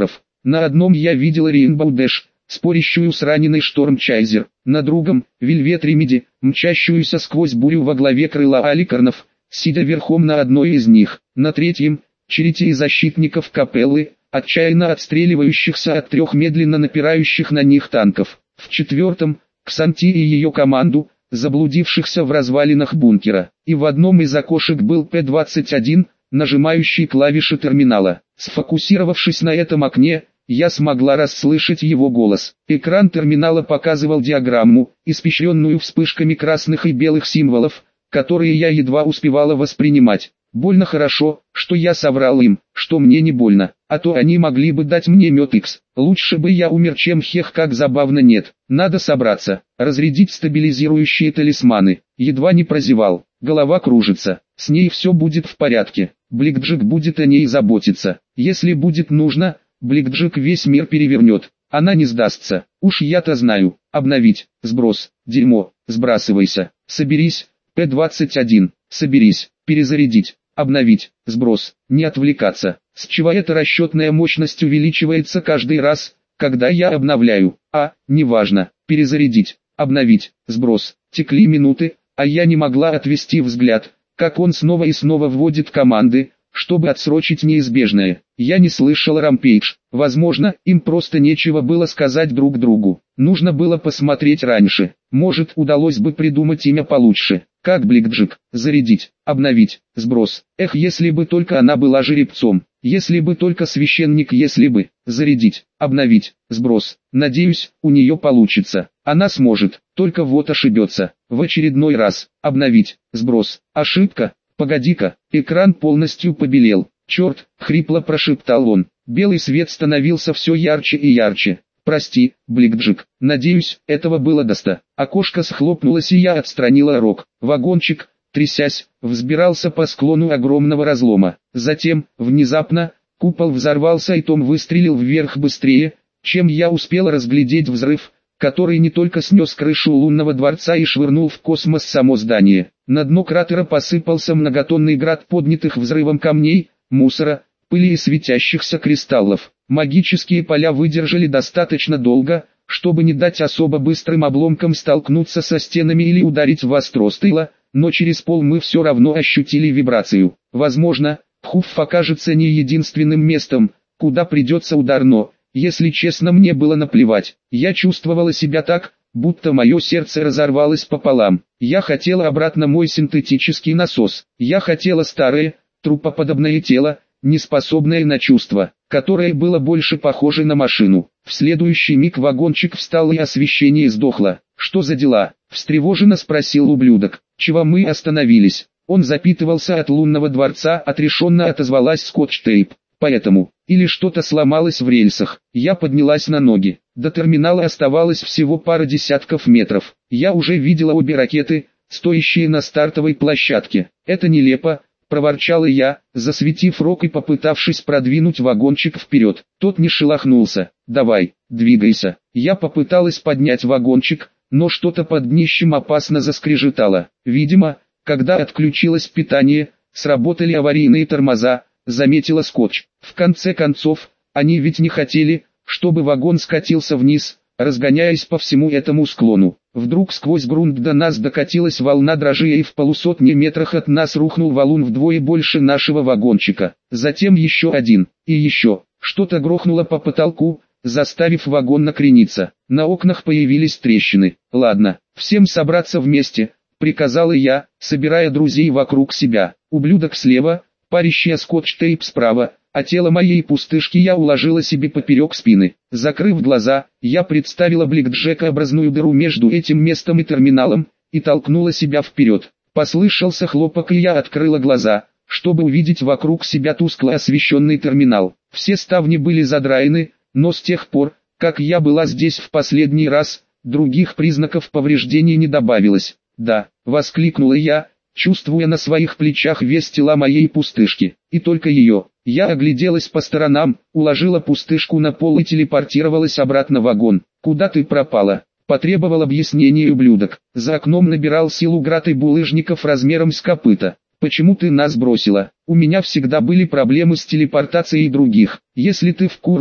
На одном я видел Рейнбоу Дэш, спорящую с раненой Штормчайзер, на другом — Вельвет Ремеди, мчащуюся сквозь бурю во главе крыла Аликарнов, сидя верхом на одной из них, на третьем — череде из защитников Капеллы, отчаянно отстреливающихся от трех медленно напирающих на них танков, в четвертом — Ксанти и ее команду, заблудившихся в развалинах бункера, и в одном из окошек был П двадцать один, нажимающий клавиши терминала. Сфокусировавшись на этом окне, я смогла расслышать его голос. Экран терминала показывал диаграмму, испещренную вспышками красных и белых символов, которые я едва успевала воспринимать. Больно хорошо, что я соврал им, что мне не больно, а то они могли бы дать мне мед Икс. Лучше бы я умер, чем хех, как забавно. Нет, надо собраться, разрядить стабилизирующие талисманы. Едва не прозевал, голова кружится, с ней все будет в порядке. Бликджик будет о ней заботиться. Если будет нужно, Бликджик весь мир перевернет. Она не сдастся, уж я-то знаю. Обновить, сброс, дерьмо, сбрасывайся, соберись, П двадцать один, соберись, перезарядить, обновить, сброс, не отвлекаться. С чего эта расчетная мощность увеличивается каждый раз, когда я обновляю? А, неважно, перезарядить, обновить, сброс. Текли минуты, а я не могла отвести взгляд, как он снова и снова вводит команды, чтобы отсрочить неизбежное. Я не слышал Рампейдж. Возможно, им просто нечего было сказать друг другу. Нужно было посмотреть раньше. Может, удалось бы придумать имя получше. Как Бликджик. Зарядить, обновить, сброс. Эх, если бы только она была жеребцом. Если бы только священник, если бы. Зарядить, обновить, сброс. Надеюсь, у нее получится. Она сможет, только вот ошибется. В очередной раз. Обновить, сброс. Ошибка. Погоди-ка, экран полностью побелел. Черт, хрипло прошептал он. Белый свет становился все ярче и ярче. Прости, Бликджик, надеюсь, этого было доста. Окошко схлопнулось и я отстранила рог. Вагончик, трясясь, взбирался по склону огромного разлома. Затем, внезапно, купол взорвался и Том выстрелил вверх быстрее, чем я успел разглядеть взрыв, который не только снес крышу лунного дворца и швырнул в космос само здание. На дно кратера посыпался многотонный град поднятых взрывом камней, мусора, пыли и светящихся кристаллов. Магические поля выдержали достаточно долго, чтобы не дать особо быстрым обломкам столкнуться со стенами или ударить в острость тыла, но через пол мы все равно ощутили вибрацию. Возможно, Пхуф окажется не единственным местом, куда придется удар, но, если честно, мне было наплевать. Я чувствовала себя так, будто мое сердце разорвалось пополам. Я хотела обратно мой синтетический насос. Я хотела старое, трупоподобное тело, неспособное на чувства, которое было больше похоже на машину. В следующий миг вагончик встал и освещение сдохло. «Что за дела?» – встревоженно спросил ублюдок. «Чего мы остановились?» Он запитывался от лунного дворца, отрешенно отозвалась Скотч-Тейп. Поэтому, или что-то сломалось в рельсах. Я поднялась на ноги. До терминала оставалось всего пара десятков метров. Я уже видела обе ракеты, стоящие на стартовой площадке. Это нелепо, проворчала я, засветив рог и попытавшись продвинуть вагончик вперед. Тот не шелохнулся. «Давай, двигайся». Я попыталась поднять вагончик, но что-то под днищем опасно заскрежетало. Видимо, когда отключилось питание, сработали аварийные тормоза, заметила Скотч. В конце концов, они ведь не хотели, чтобы вагон скатился вниз, разгоняясь по всему этому склону. Вдруг сквозь грунт до нас докатилась волна дрожи, и в полусотни метрах от нас рухнул валун вдвое больше нашего вагончика. Затем еще один, и еще. Что-то грохнуло по потолку, заставив вагон накрениться. На окнах появились трещины. «Ладно, всем собраться вместе», — приказала я, собирая друзей вокруг себя. Ублюдок слева, парящая Скотч-Тейп справа, а тело моей пустышки я уложила себе поперек спины. Закрыв глаза, я представила Бликджекообразную дыру между этим местом и терминалом, и толкнула себя вперед. Послышался хлопок, и я открыла глаза, чтобы увидеть вокруг себя тускло освещенный терминал. Все ставни были задраены, но с тех пор, как я была здесь в последний раз, других признаков повреждений не добавилось. «Да», — воскликнула я, чувствуя на своих плечах вес тела моей пустышки, и только ее. Я огляделась по сторонам, уложила пустышку на пол и телепортировалась обратно в вагон. «Куда ты пропала?» — потребовал объяснения ублюдок. За окном набирал силу град и булыжников размером с копыта. «Почему ты нас бросила? У меня всегда были проблемы с телепортацией других. Если ты в курсе,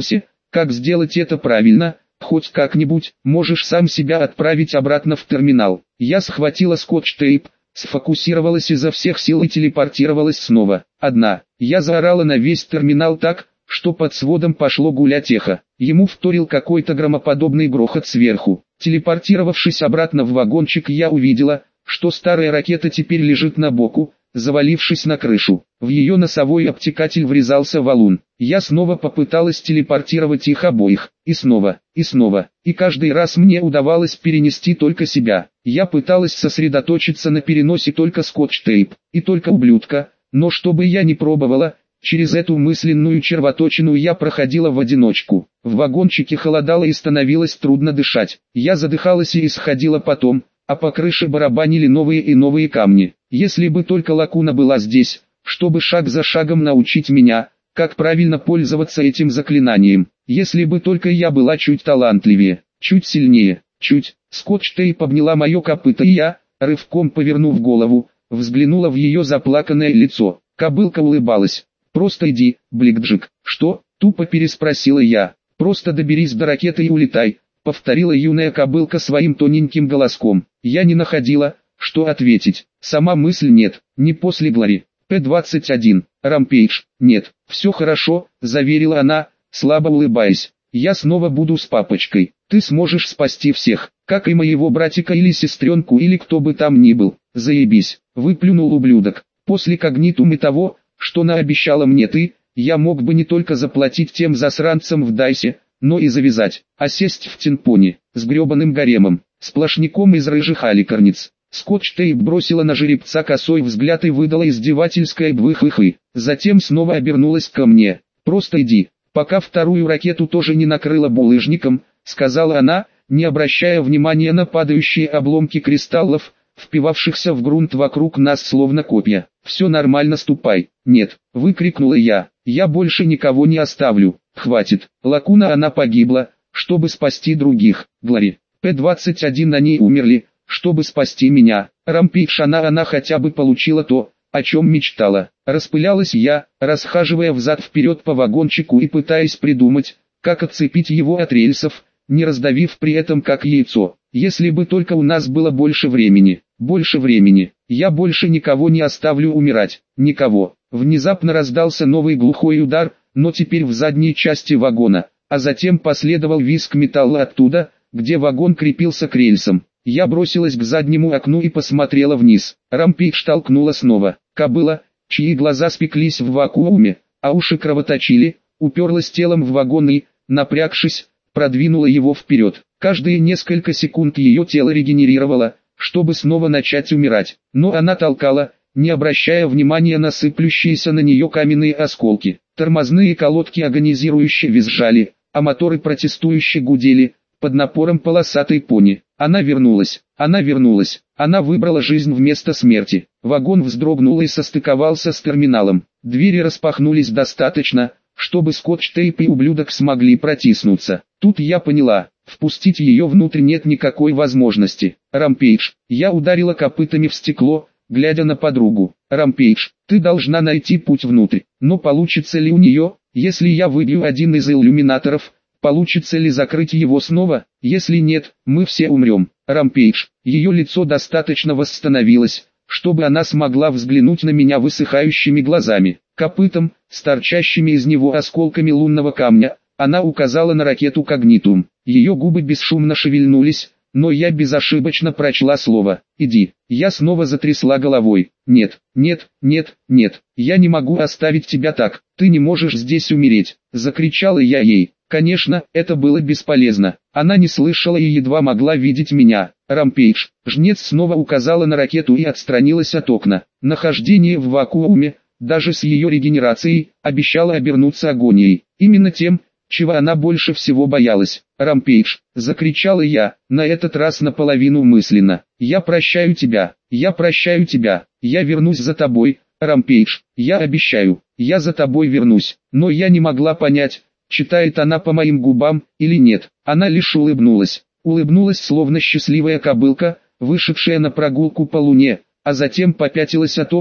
Как сделать это правильно? Хоть как-нибудь, можешь сам себя отправить обратно в терминал. Я схватила скотч-тейп, сфокусировалась изо всех сил и телепортировалась снова. Одна. Я заорала на весь терминал так, что под сводом пошло гулять эхо. Ему вторил какой-то громоподобный грохот сверху. Телепортировавшись обратно в вагончик, я увидела, что старая ракета теперь лежит на боку, завалившись на крышу. В ее носовой обтекатель врезался валун. Я снова попыталась телепортировать их обоих, и снова, и снова, и каждый раз мне удавалось перенести только себя. Я пыталась сосредоточиться на переносе только скотч-тейп, и только ублюдка, но что бы я ни пробовала, через эту мысленную червоточину я проходила в одиночку. В вагончике холодало и становилось трудно дышать. Я задыхалась и исходила потом, а по крыше барабанили новые и новые камни. Если бы только Лакуна была здесь, чтобы шаг за шагом научить меня, как правильно пользоваться этим заклинанием. Если бы только я была чуть талантливее, чуть сильнее, чуть. Скотч-тейп обняла мое копыто и я, рывком повернув голову, взглянула в ее заплаканное лицо. Кобылка улыбалась. «Просто иди, Бликджик». «Что?» — тупо переспросила я. «Просто доберись до ракеты и улетай», — повторила юная кобылка своим тоненьким голоском. Я не находила, что ответить. Сама мысль нет, не после Глори. П двадцать один, Рампейдж, нет, все хорошо, заверила она, слабо улыбаясь. Я снова буду с папочкой. Ты сможешь спасти всех, как и моего братика или сестренку или кто бы там ни был. Заебись, выплюнул ублюдок. После когнитум и того, что наобещала мне ты, я мог бы не только заплатить тем засранцам в Дайсе, но и завязать, а сесть в Тинпоне, с гребаным гаремом, сплошняком из рыжих аликарниц. Скотч-тейп бросила на жеребца косой взгляд и выдала издевательское бвых-выхы. Затем снова обернулась ко мне. «Просто иди, пока вторую ракету тоже не накрыла булыжником», сказала она, не обращая внимания на падающие обломки кристаллов, впивавшихся в грунт вокруг нас словно копья. «Все нормально, ступай». «Нет», выкрикнула я, «я больше никого не оставлю, хватит». Лакуна она погибла, чтобы спасти других. Глори, П двадцать один на ней умерли, чтобы спасти меня. Рампейдж она она хотя бы получила то, о чем мечтала. Распылялась я, расхаживая взад-вперед по вагончику и пытаясь придумать, как отцепить его от рельсов, не раздавив при этом как яйцо. Если бы только у нас было больше времени, больше времени, я больше никого не оставлю умирать, никого. Внезапно раздался новый глухой удар, но теперь в задней части вагона, а затем последовал визг металла оттуда, где вагон крепился к рельсам. Я бросилась к заднему окну и посмотрела вниз. Рампейдж толкнула снова. Кобыла, чьи глаза спеклись в вакууме, а уши кровоточили, уперлась телом в вагон и, напрягшись, продвинула его вперед. Каждые несколько секунд ее тело регенерировало, чтобы снова начать умирать. Но она толкала, не обращая внимания на сыплющиеся на нее каменные осколки. Тормозные колодки агонизирующе визжали, а моторы протестующе гудели, под напором полосатой пони. Она вернулась, она вернулась, она выбрала жизнь вместо смерти. Вагон вздрогнул и состыковался с терминалом. Двери распахнулись достаточно, чтобы скотч-тейп и ублюдок смогли протиснуться. Тут я поняла, впустить ее внутрь нет никакой возможности. Рампейдж, я ударила копытами в стекло, глядя на подругу. Рампейдж, ты должна найти путь внутрь. Но получится ли у нее, если я выбью один из иллюминаторов? Получится ли закрыть его снова? Если нет, мы все умрем. Рампейдж, ее лицо достаточно восстановилось, чтобы она смогла взглянуть на меня высыхающими глазами. Копытом, с торчащими из него осколками лунного камня, она указала на ракету когнитум. Ее губы бесшумно шевельнулись, но я безошибочно прочла слово «иди». Я снова затрясла головой. «Нет, нет, нет, нет, я не могу оставить тебя так, ты не можешь здесь умереть», закричала я ей. Конечно, это было бесполезно. Она не слышала и едва могла видеть меня. Рампейдж, жнец снова указала на ракету и отстранилась от окна. Нахождение в вакууме, даже с ее регенерацией, обещало обернуться агонией. Именно тем, чего она больше всего боялась. «Рампейдж», — закричала я, на этот раз наполовину мысленно. «Я прощаю тебя, я прощаю тебя, я вернусь за тобой, Рампейдж, я обещаю, я за тобой вернусь». Но я не могла понять, читает она по моим губам или нет. Она лишь улыбнулась. Улыбнулась словно счастливая кобылка, вышедшая на прогулку по луне, а затем попятилась от окна,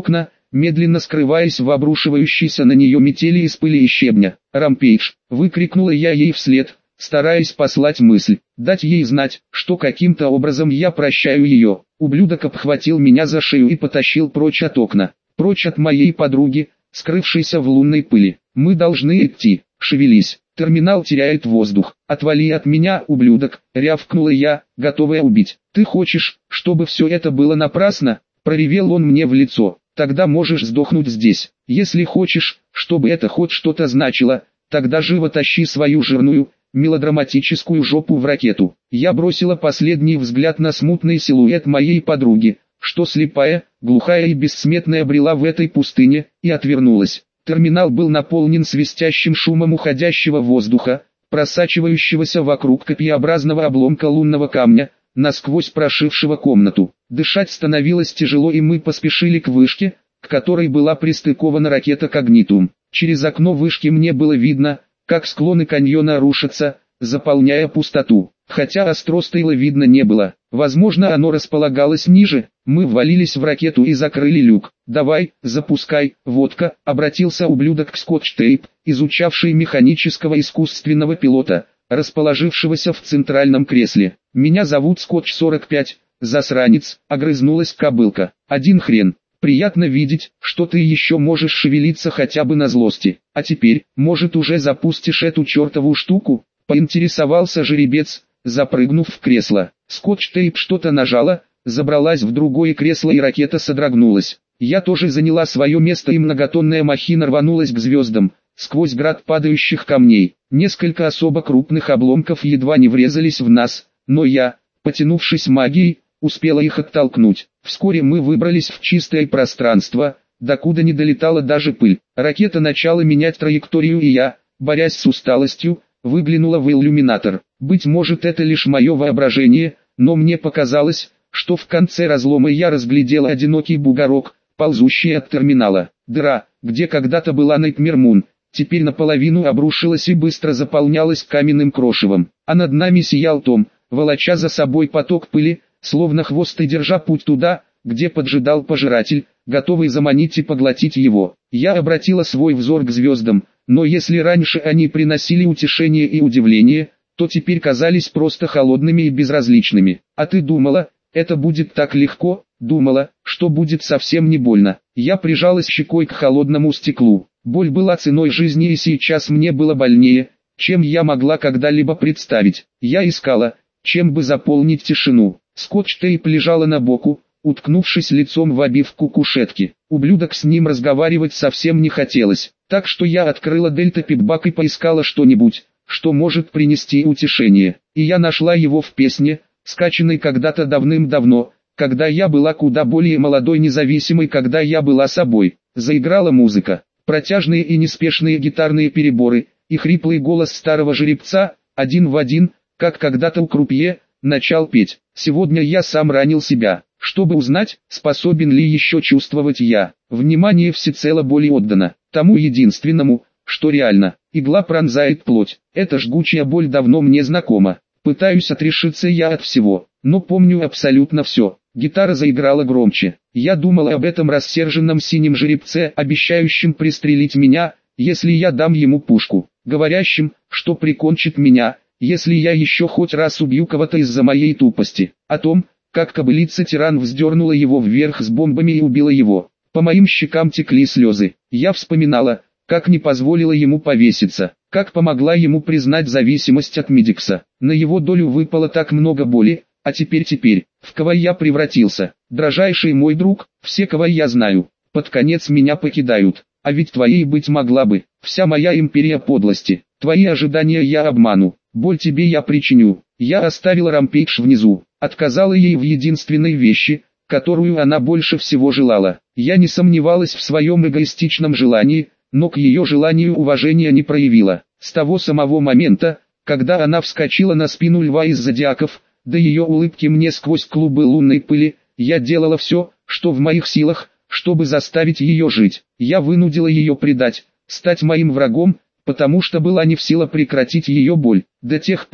медленно скрываясь в обрушивающейся на нее метели из пыли и щебня. «Рампейдж!» — выкрикнула я ей вслед, стараясь послать мысль, дать ей знать, что каким-то образом я прощаю ее. Ублюдок обхватил меня за шею и потащил прочь от окна, прочь от моей подруги, скрывшейся в лунной пыли. «Мы должны идти, шевелись, терминал теряет воздух, отвали от меня, ублюдок!» — рявкнула я, готовая убить. «Ты хочешь, чтобы все это было напрасно?» — проревел он мне в лицо. «Тогда можешь сдохнуть здесь. Если хочешь, чтобы это хоть что-то значило, тогда живо тащи свою жирную, мелодраматическую жопу в ракету». Я бросила последний взгляд на смутный силуэт моей подруги, что слепая, глухая и бессмертная брела в этой пустыне, и отвернулась. Терминал был наполнен свистящим шумом уходящего воздуха, просачивающегося вокруг копьеобразного обломка лунного камня, насквозь прошившего комнату. Дышать становилось тяжело, и мы поспешили к вышке, к которой была пристыкована ракета «Когнитум». Через окно вышки мне было видно, как склоны каньона рушатся, заполняя пустоту. Хотя остростейла видно не было, возможно, оно располагалось ниже. Мы ввалились в ракету и закрыли люк. «Давай, запускай, водка», — обратился ублюдок к Скотч-Тейп, изучавший механического искусственного пилота, расположившегося в центральном кресле. «Меня зовут Скотч сорок пять, засранец», — огрызнулась кобылка. «Один хрен. Приятно видеть, что ты еще можешь шевелиться хотя бы на злости. А теперь, может, уже запустишь эту чертову штуку?» — поинтересовался жеребец, запрыгнув в кресло. Скотч-Тейп что-то нажала, забралась в другое кресло, и ракета содрогнулась. Я тоже заняла свое место, и многотонная махина рванулась к звездам, сквозь град падающих камней. Несколько особо крупных обломков едва не врезались в нас, но я, потянувшись магией, успела их оттолкнуть. Вскоре мы выбрались в чистое пространство, докуда не долетала даже пыль. Ракета начала менять траекторию, и я, борясь с усталостью, выглянула в иллюминатор. Быть может, это лишь мое воображение, но мне показалось, что в конце разлома я разглядела одинокий бугорок, ползущий от терминала. Дыра, где когда-то была Найтмер Мун, теперь наполовину обрушилась и быстро заполнялась каменным крошевом. А над нами сиял Том, волоча за собой поток пыли, словно хвост, и держа путь туда, где поджидал пожиратель, готовый заманить и поглотить его. Я обратила свой взор к звездам, но если раньше они приносили утешение и удивление, то теперь казались просто холодными и безразличными. «А ты думала, это будет так легко?» «Думала, что будет совсем не больно». Я прижалась щекой к холодному стеклу. Боль была ценой жизни, и сейчас мне было больнее, чем я могла когда-либо представить. Я искала, чем бы заполнить тишину. Скотч-Тейп лежала на боку, уткнувшись лицом в обивку кушетки. Ублюдок с ним разговаривать совсем не хотелось, так что я открыла дельта-пипбак и поискала что-нибудь, что может принести утешение. И я нашла его в песне, скачанной когда-то давным-давно, когда я была куда более молодой, независимой, когда я была собой. Заиграла музыка, протяжные и неспешные гитарные переборы, и хриплый голос старого жеребца, один в один, как когда-то у крупье, начал петь. Сегодня я сам ранил себя, чтобы узнать, способен ли еще чувствовать я. Внимание всецело боли отдано, тому единственному, что реально. Игла пронзает плоть, эта жгучая боль давно мне знакома. Пытаюсь отрешиться я от всего, но помню абсолютно все. Гитара заиграла громче. Я думала об этом рассерженном синем жеребце, обещающем пристрелить меня, если я дам ему пушку, говорящим, что прикончит меня, если я еще хоть раз убью кого-то из-за моей тупости. О том, как кобылица-тиран вздернула его вверх с бомбами и убила его. По моим щекам текли слезы. Я вспоминала, как не позволила ему повеситься, как помогла ему признать зависимость от Медикса. На его долю выпало так много боли, а теперь-теперь, в кого я превратился. Дрожайший мой друг, все, кого я знаю, под конец меня покидают. А ведь твоей быть могла бы, вся моя империя подлости. Твои ожидания я обману, боль тебе я причиню. Я оставила Рампейдж внизу, отказала ей в единственной вещи, которую она больше всего желала. Я не сомневалась в своем эгоистичном желании, но к ее желанию уважения не проявила. С того самого момента, когда она вскочила на спину льва из зодиаков, до ее улыбки мне сквозь клубы лунной пыли, я делала все, что в моих силах, чтобы заставить ее жить. Я вынудила ее предать, стать моим врагом, потому что была не в силах прекратить ее боль. До тех пор,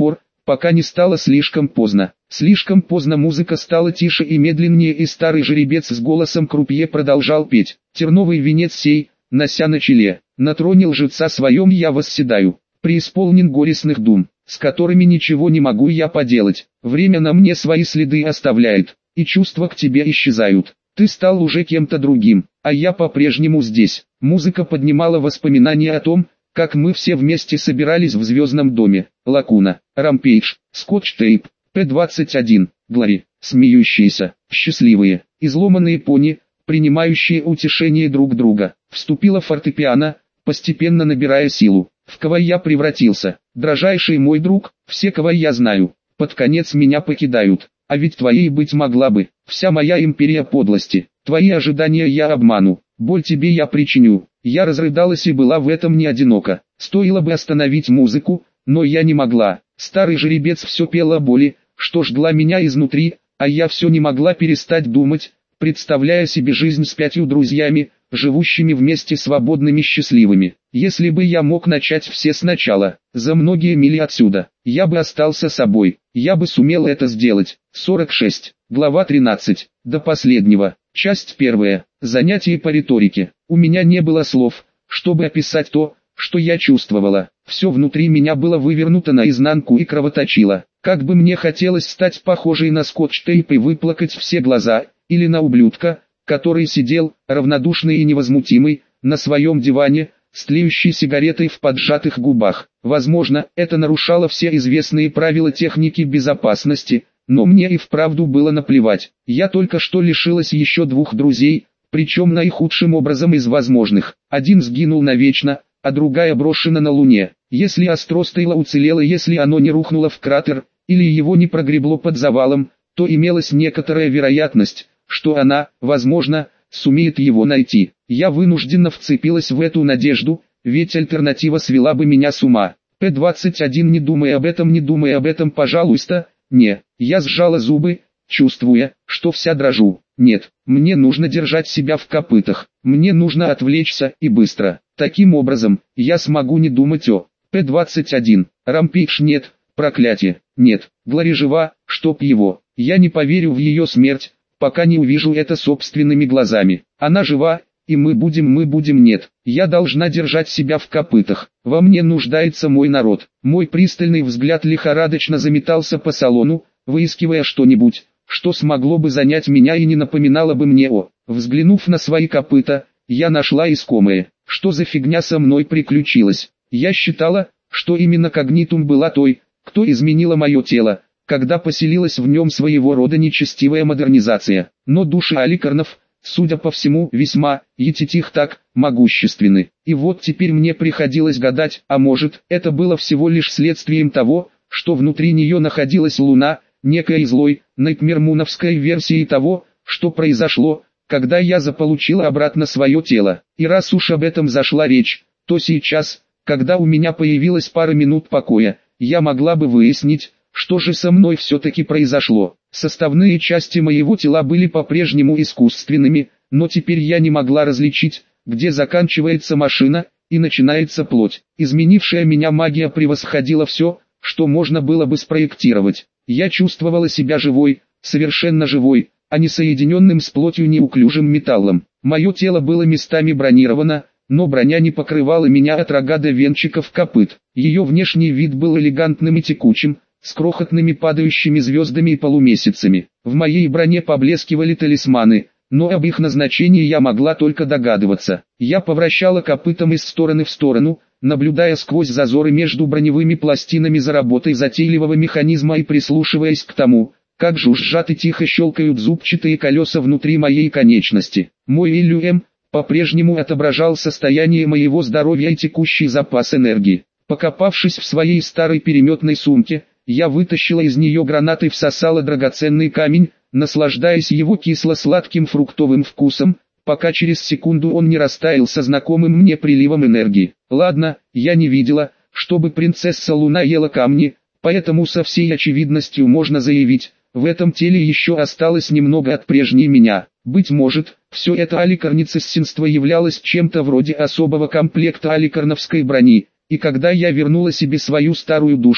пока не стало слишком поздно. Слишком поздно музыка стала тише и медленнее, и старый жеребец с голосом крупье продолжал петь. Терновый венец сей, нося на челе, на троне лжеца своем я восседаю, преисполнен горестных дум, с которыми ничего не могу я поделать. Время на мне свои следы оставляет, и чувства к тебе исчезают. Ты стал уже кем-то другим, а я по-прежнему здесь. Музыка поднимала воспоминания о том, как мы все вместе собирались в звездном доме. Лакуна, Рампейдж, Скотч-тейп, П двадцать один, Глори, смеющиеся, счастливые, изломанные пони, принимающие утешение друг друга. Вступила фортепиано, постепенно набирая силу. В кого я превратился, дрожайший мой друг, все, кого я знаю, под конец меня покидают. А ведь твоей быть могла бы, вся моя империя подлости. Твои ожидания я обману, боль тебе я причиню. Я разрыдалась и была в этом не одинока. Стоило бы остановить музыку, но я не могла. Старый жеребец все пел о боли, что жгла меня изнутри, а я все не могла перестать думать, представляя себе жизнь с пятью друзьями, живущими вместе свободными счастливыми. Если бы я мог начать все сначала, за многие мили отсюда, я бы остался собой, я бы сумел это сделать. сорок шесть, глава тринадцать, до последнего, часть первая, занятие по риторике. У меня не было слов, чтобы описать то, что я чувствовала. Все внутри меня было вывернуто наизнанку и кровоточило. Как бы мне хотелось стать похожей на скотч-тейп и выплакать все глаза, или на ублюдка, который сидел, равнодушный и невозмутимый, на своем диване, с тлеющей сигаретой в поджатых губах. Возможно, это нарушало все известные правила техники безопасности, но мне и вправду было наплевать. Я только что лишилась еще двух друзей, причем наихудшим образом из возможных. Один сгинул навечно, а другая брошена на Луне. Если Астростейла уцелела, если оно не рухнуло в кратер, или его не прогребло под завалом, то имелась некоторая вероятность, что она, возможно, сумеет его найти. Я вынужденно вцепилась в эту надежду, ведь альтернатива свела бы меня с ума. П двадцать один, не думай об этом, не думай об этом, пожалуйста, не. Я сжала зубы, чувствуя, что вся дрожу. Нет, мне нужно держать себя в копытах, мне нужно отвлечься и быстро. Таким образом, я смогу не думать о П двадцать один. Рампейдж нет, проклятие, нет. Глори жива, чтоб его. Я не поверю в ее смерть, пока не увижу это собственными глазами. Она жива, и мы будем, мы будем нет. Я должна держать себя в копытах. Во мне нуждается мой народ. Мой пристальный взгляд лихорадочно заметался по салону, выискивая что-нибудь, что смогло бы занять меня и не напоминало бы мне о. Взглянув на свои копыта, я нашла искомое. Что за фигня со мной приключилась? Я считала, что именно Когнитум была той, кто изменила мое тело, когда поселилась в нем своего рода нечестивая модернизация. Но души аликарнов, судя по всему, весьма, етитих так, могущественны. И вот теперь мне приходилось гадать, а может, это было всего лишь следствием того, что внутри нее находилась Луна, некой злой, найтмермуновской версии того, что произошло, когда я заполучила обратно свое тело. И раз уж об этом зашла речь, то сейчас, когда у меня появилась пара минут покоя, я могла бы выяснить, что же со мной все-таки произошло. Составные части моего тела были по-прежнему искусственными, но теперь я не могла различить, где заканчивается машина и начинается плоть. Изменившая меня магия превосходила все, что можно было бы спроектировать. Я чувствовала себя живой, совершенно живой, а не соединенным с плотью неуклюжим металлом. Мое тело было местами бронировано, но броня не покрывала меня от рога до венчиков копыт. Ее внешний вид был элегантным и текучим, с крохотными падающими звездами и полумесяцами. В моей броне поблескивали талисманы, но об их назначении я могла только догадываться. Я повращала копытом из стороны в сторону, наблюдая сквозь зазоры между броневыми пластинами за работой затейливого механизма и прислушиваясь к тому, как жужжат и тихо щелкают зубчатые колеса внутри моей конечности. Мой иллюэм по-прежнему отображал состояние моего здоровья и текущий запас энергии. Покопавшись в своей старой переметной сумке, я вытащила из нее гранат и всосала драгоценный камень, наслаждаясь его кисло-сладким фруктовым вкусом, пока через секунду он не растаял со знакомым мне приливом энергии. Ладно, я не видела, чтобы принцесса Луна ела камни, поэтому со всей очевидностью можно заявить, в этом теле еще осталось немного от прежней меня. Быть может, все это аликарницессинство являлось чем-то вроде особого комплекта аликарновской брони, и когда я вернула себе свою старую душу,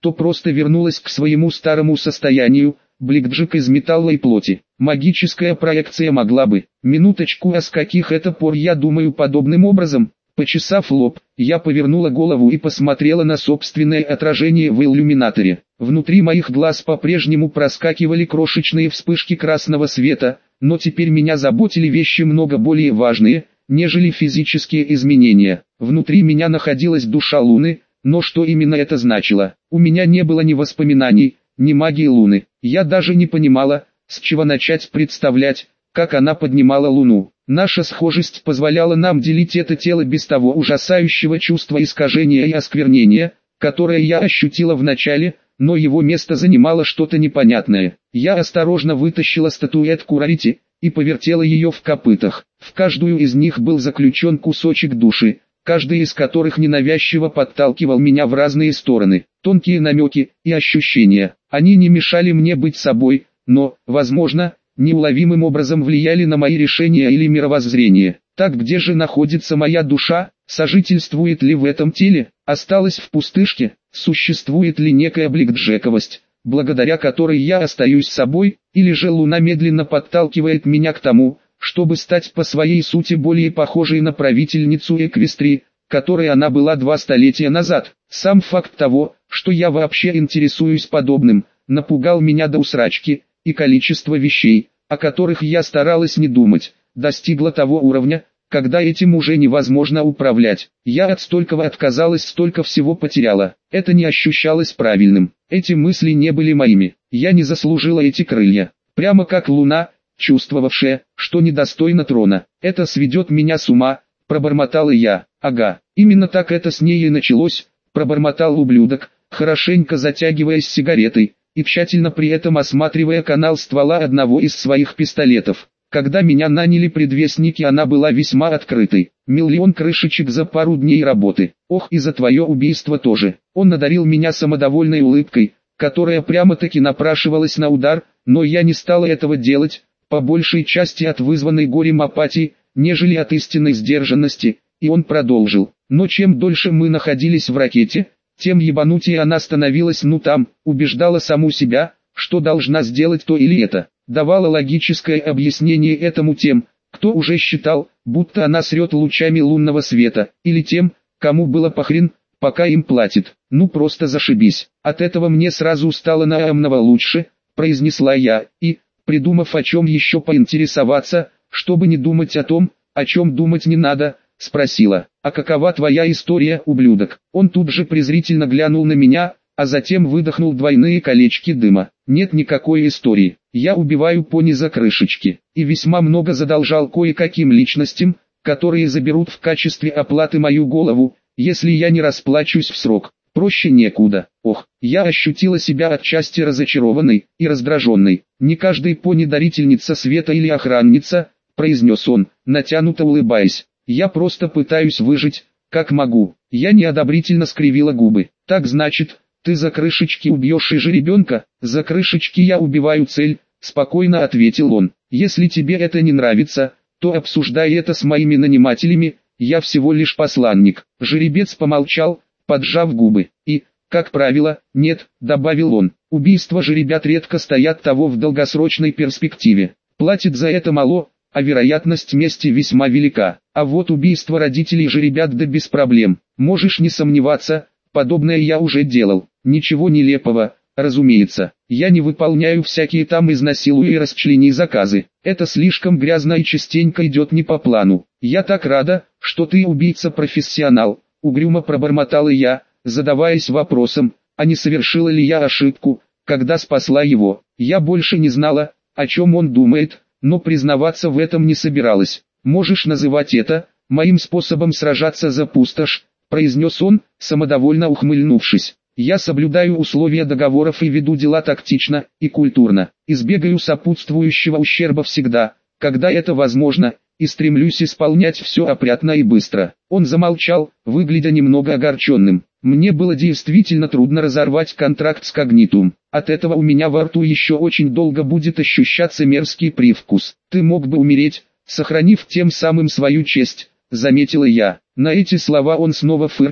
то просто вернулась к своему старому состоянию, бликджик из металла и плоти. Магическая проекция могла бы. Минуточку, а с каких это пор я думаю подобным образом? Почесав лоб, я повернула голову и посмотрела на собственное отражение в иллюминаторе. Внутри моих глаз по-прежнему проскакивали крошечные вспышки красного света, но теперь меня заботили вещи много более важные, нежели физические изменения. Внутри меня находилась душа Луны, но что именно это значило? У меня не было ни воспоминаний, ни магии Луны. Я даже не понимала, с чего начать представлять, как она поднимала Луну. Наша схожесть позволяла нам делить это тело без того ужасающего чувства искажения и осквернения, которое я ощутила в начале, но его место занимало что-то непонятное. Я осторожно вытащила статуэтку Рарити и повертела ее в копытах. В каждую из них был заключен кусочек души, каждый из которых ненавязчиво подталкивал меня в разные стороны. Тонкие намеки и ощущения. Они не мешали мне быть собой, но, возможно, неуловимым образом влияли на мои решения или мировоззрение. Так где же находится моя душа? Сожительствует ли в этом теле? Осталась в пустышке? Существует ли некая бликджековость, благодаря которой я остаюсь собой? Или же Луна медленно подталкивает меня к тому, чтобы стать по своей сути более похожей на правительницу Эквестрии, которой она была два столетия назад? Сам факт того, что я вообще интересуюсь подобным, напугал меня до усрачки, и количество вещей, о которых я старалась не думать, достигло того уровня, когда этим уже невозможно управлять. Я от столького отказалась, столько всего потеряла. Это не ощущалось правильным. Эти мысли не были моими. Я не заслужила эти крылья. Прямо как Луна, чувствовавшая, что недостойна трона. Это сведет меня с ума, пробормотала я. Ага, именно так это с ней и началось, пробормотал ублюдок, хорошенько затягиваясь сигаретой и тщательно при этом осматривая канал ствола одного из своих пистолетов. Когда меня наняли предвестники, она была весьма открытой. Миллион крышечек за пару дней работы. Ох, и за твое убийство тоже. Он надарил меня самодовольной улыбкой, которая прямо-таки напрашивалась на удар, но я не стала этого делать, по большей части от вызванной горем апатии, нежели от истинной сдержанности, и он продолжил. Но чем дольше мы находились в ракете, тем ебанутее она становилась, ну там, убеждала саму себя, что должна сделать то или это, давала логическое объяснение этому тем, кто уже считал, будто она срет лучами лунного света, или тем, кому было похрен, пока им платит. Ну просто зашибись. От этого мне сразу стало наамного лучше, произнесла я, и, придумав о чем еще поинтересоваться, чтобы не думать о том, о чем думать не надо, спросила: «А какова твоя история, ублюдок?» Он тут же презрительно глянул на меня, а затем выдохнул двойные колечки дыма. «Нет никакой истории. Я убиваю пони за крышечки, и весьма много задолжал кое-каким личностям, которые заберут в качестве оплаты мою голову, если я не расплачусь в срок. Проще некуда». Ох, я ощутила себя отчасти разочарованной и раздраженной. «Не каждый пони дарительница света или охранница», произнес он, натянуто улыбаясь. «Я просто пытаюсь выжить, как могу». Я неодобрительно скривила губы. «Так значит, ты за крышечки убьешь и жеребенка?» «За крышечки я убиваю цель», спокойно ответил он. «Если тебе это не нравится, то обсуждай это с моими нанимателями, я всего лишь посланник». Жеребец помолчал, поджав губы. «И, как правило, нет», добавил он. «Убийства жеребят редко стоят того в долгосрочной перспективе. Платит за это мало, а вероятность мести весьма велика. А вот убийство родителей жеребят да без проблем. Можешь не сомневаться, подобное я уже делал. Ничего нелепого, разумеется. Я не выполняю всякие там изнасилуй и расчлени заказы. Это слишком грязно и частенько идет не по плану. Я так рада, что ты убийца-профессионал», угрюмо пробормотала я, задаваясь вопросом, а не совершила ли я ошибку, когда спасла его. Я больше не знала, о чем он думает, но признаваться в этом не собиралась. «Можешь называть это моим способом сражаться за пустошь», произнес он, самодовольно ухмыльнувшись. «Я соблюдаю условия договоров и веду дела тактично и культурно. Избегаю сопутствующего ущерба всегда, когда это возможно, и стремлюсь исполнять все опрятно и быстро». Он замолчал, выглядя немного огорченным. Мне было действительно трудно разорвать контракт с Когнитум. От этого у меня во рту еще очень долго будет ощущаться мерзкий привкус. «Ты мог бы умереть, сохранив тем самым свою честь», заметила я. На эти слова он снова фыркнул,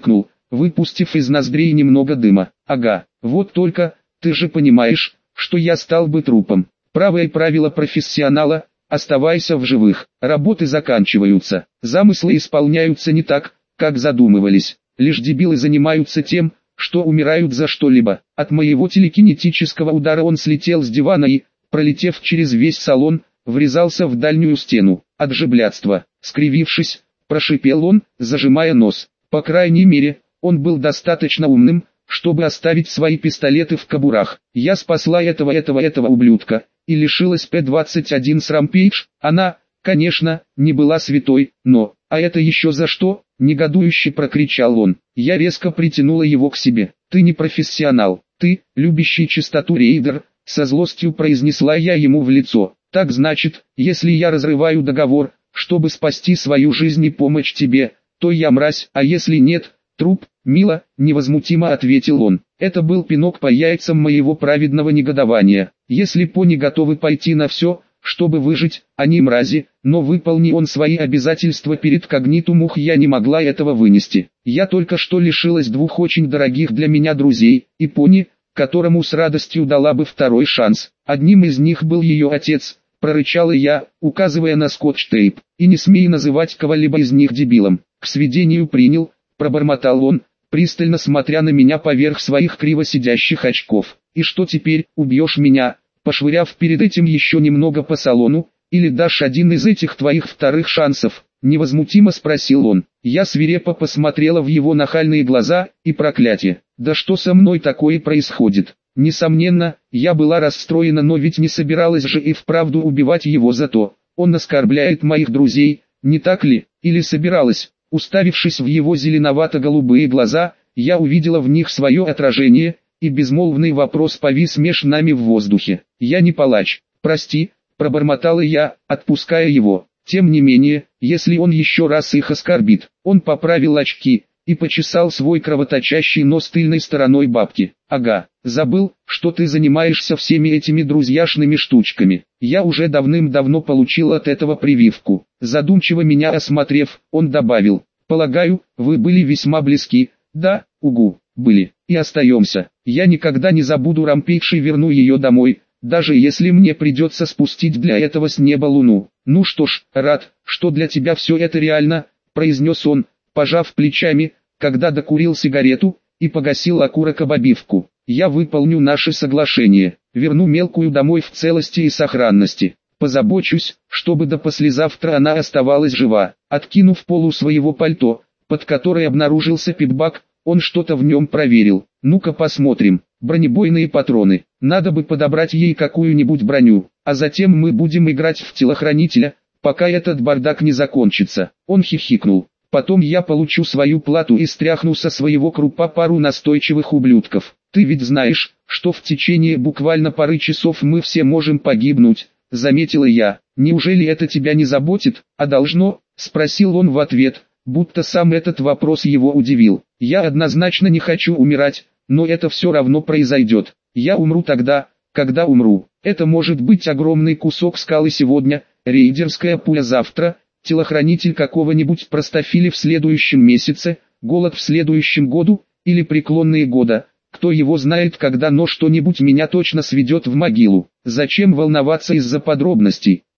выпустив из ноздрей немного дыма. Ага, вот только, ты же понимаешь, что я стал бы трупом. Правое правило профессионала: оставайся в живых. Работы заканчиваются, замыслы исполняются не так, как задумывались. Лишь дебилы занимаются тем, что умирают за что-либо. От моего телекинетического удара он слетел с дивана и, пролетев через весь салон, врезался в дальнюю стену. От жеблядства, скривившись, прошипел он, зажимая нос. По крайней мере, он был достаточно умным, чтобы оставить свои пистолеты в кобурах. Я спасла этого этого этого ублюдка и лишилась П двадцать один с Рампейдж. Она, конечно, не была святой, но... «А это еще за что?» – негодующе прокричал он. Я резко притянула его к себе. «Ты не профессионал, ты, любящий чистоту рейдер», – со злостью произнесла я ему в лицо. «Так значит, если я разрываю договор, чтобы спасти свою жизнь и помочь тебе, то я мразь, а если нет, труп?» «Мило», – невозмутимо ответил он. Это был пинок по яйцам моего праведного негодования. Если пони готовы пойти на все, чтобы выжить, они мрази, но выполни он свои обязательства перед Когнитум, ух, я не могла этого вынести. Я только что лишилась двух очень дорогих для меня друзей, и пони, которому с радостью дала бы второй шанс. Одним из них был ее отец, прорычала я, указывая на скотч-тейп, и не смей называть кого-либо из них дебилом. К сведению принял, пробормотал он, пристально смотря на меня поверх своих криво сидящих очков. И что теперь, убьешь меня? Пошвыряв перед этим еще немного по салону, или дашь один из этих твоих вторых шансов? Невозмутимо спросил он. Я свирепо посмотрела в его нахальные глаза, и проклятие. Да что со мной такое происходит? Несомненно, я была расстроена, но ведь не собиралась же и вправду убивать его за то. Он оскорбляет моих друзей, не так ли? Или собиралась? Уставившись в его зеленовато-голубые глаза, я увидела в них свое отражение, и безмолвный вопрос повис меж нами в воздухе. «Я не палач, прости», – пробормотала я, отпуская его. Тем не менее, если он еще раз их оскорбит, он поправил очки и почесал свой кровоточащий нос тыльной стороной бабки. «Ага, забыл, что ты занимаешься всеми этими друзьяшными штучками. Я уже давным-давно получил от этого прививку». Задумчиво меня осмотрев, он добавил: «Полагаю, вы были весьма близки». «Да, угу, были, и остаемся. Я никогда не забуду Рампейдж и верну ее домой, даже если мне придется спустить для этого с неба луну». «Ну что ж, рад, что для тебя все это реально», – произнес он, пожав плечами, когда докурил сигарету и погасил окурок об обивку. «Я выполню наше соглашение, верну мелкую домой в целости и сохранности. Позабочусь, чтобы до послезавтра она оставалась жива». Откинув полу своего пальто, под которой обнаружился пипбак, он что-то в нем проверил. «Ну-ка посмотрим. Бронебойные патроны. Надо бы подобрать ей какую-нибудь броню, а затем мы будем играть в телохранителя, пока этот бардак не закончится». Он хихикнул. «Потом я получу свою плату и стряхну со своего крупа пару настойчивых ублюдков. Ты ведь знаешь, что в течение буквально пары часов мы все можем погибнуть», — заметила я. «Неужели это тебя не заботит, а должно?» — спросил он в ответ, будто сам этот вопрос его удивил. «Я однозначно не хочу умирать, но это все равно произойдет. Я умру тогда, когда умру. Это может быть огромный кусок скалы сегодня, рейдерская пуля завтра, телохранитель какого-нибудь простофиля в следующем месяце, голод в следующем году, или преклонные года. Кто его знает, когда, но что-нибудь меня точно сведет в могилу. Зачем волноваться из-за подробностей?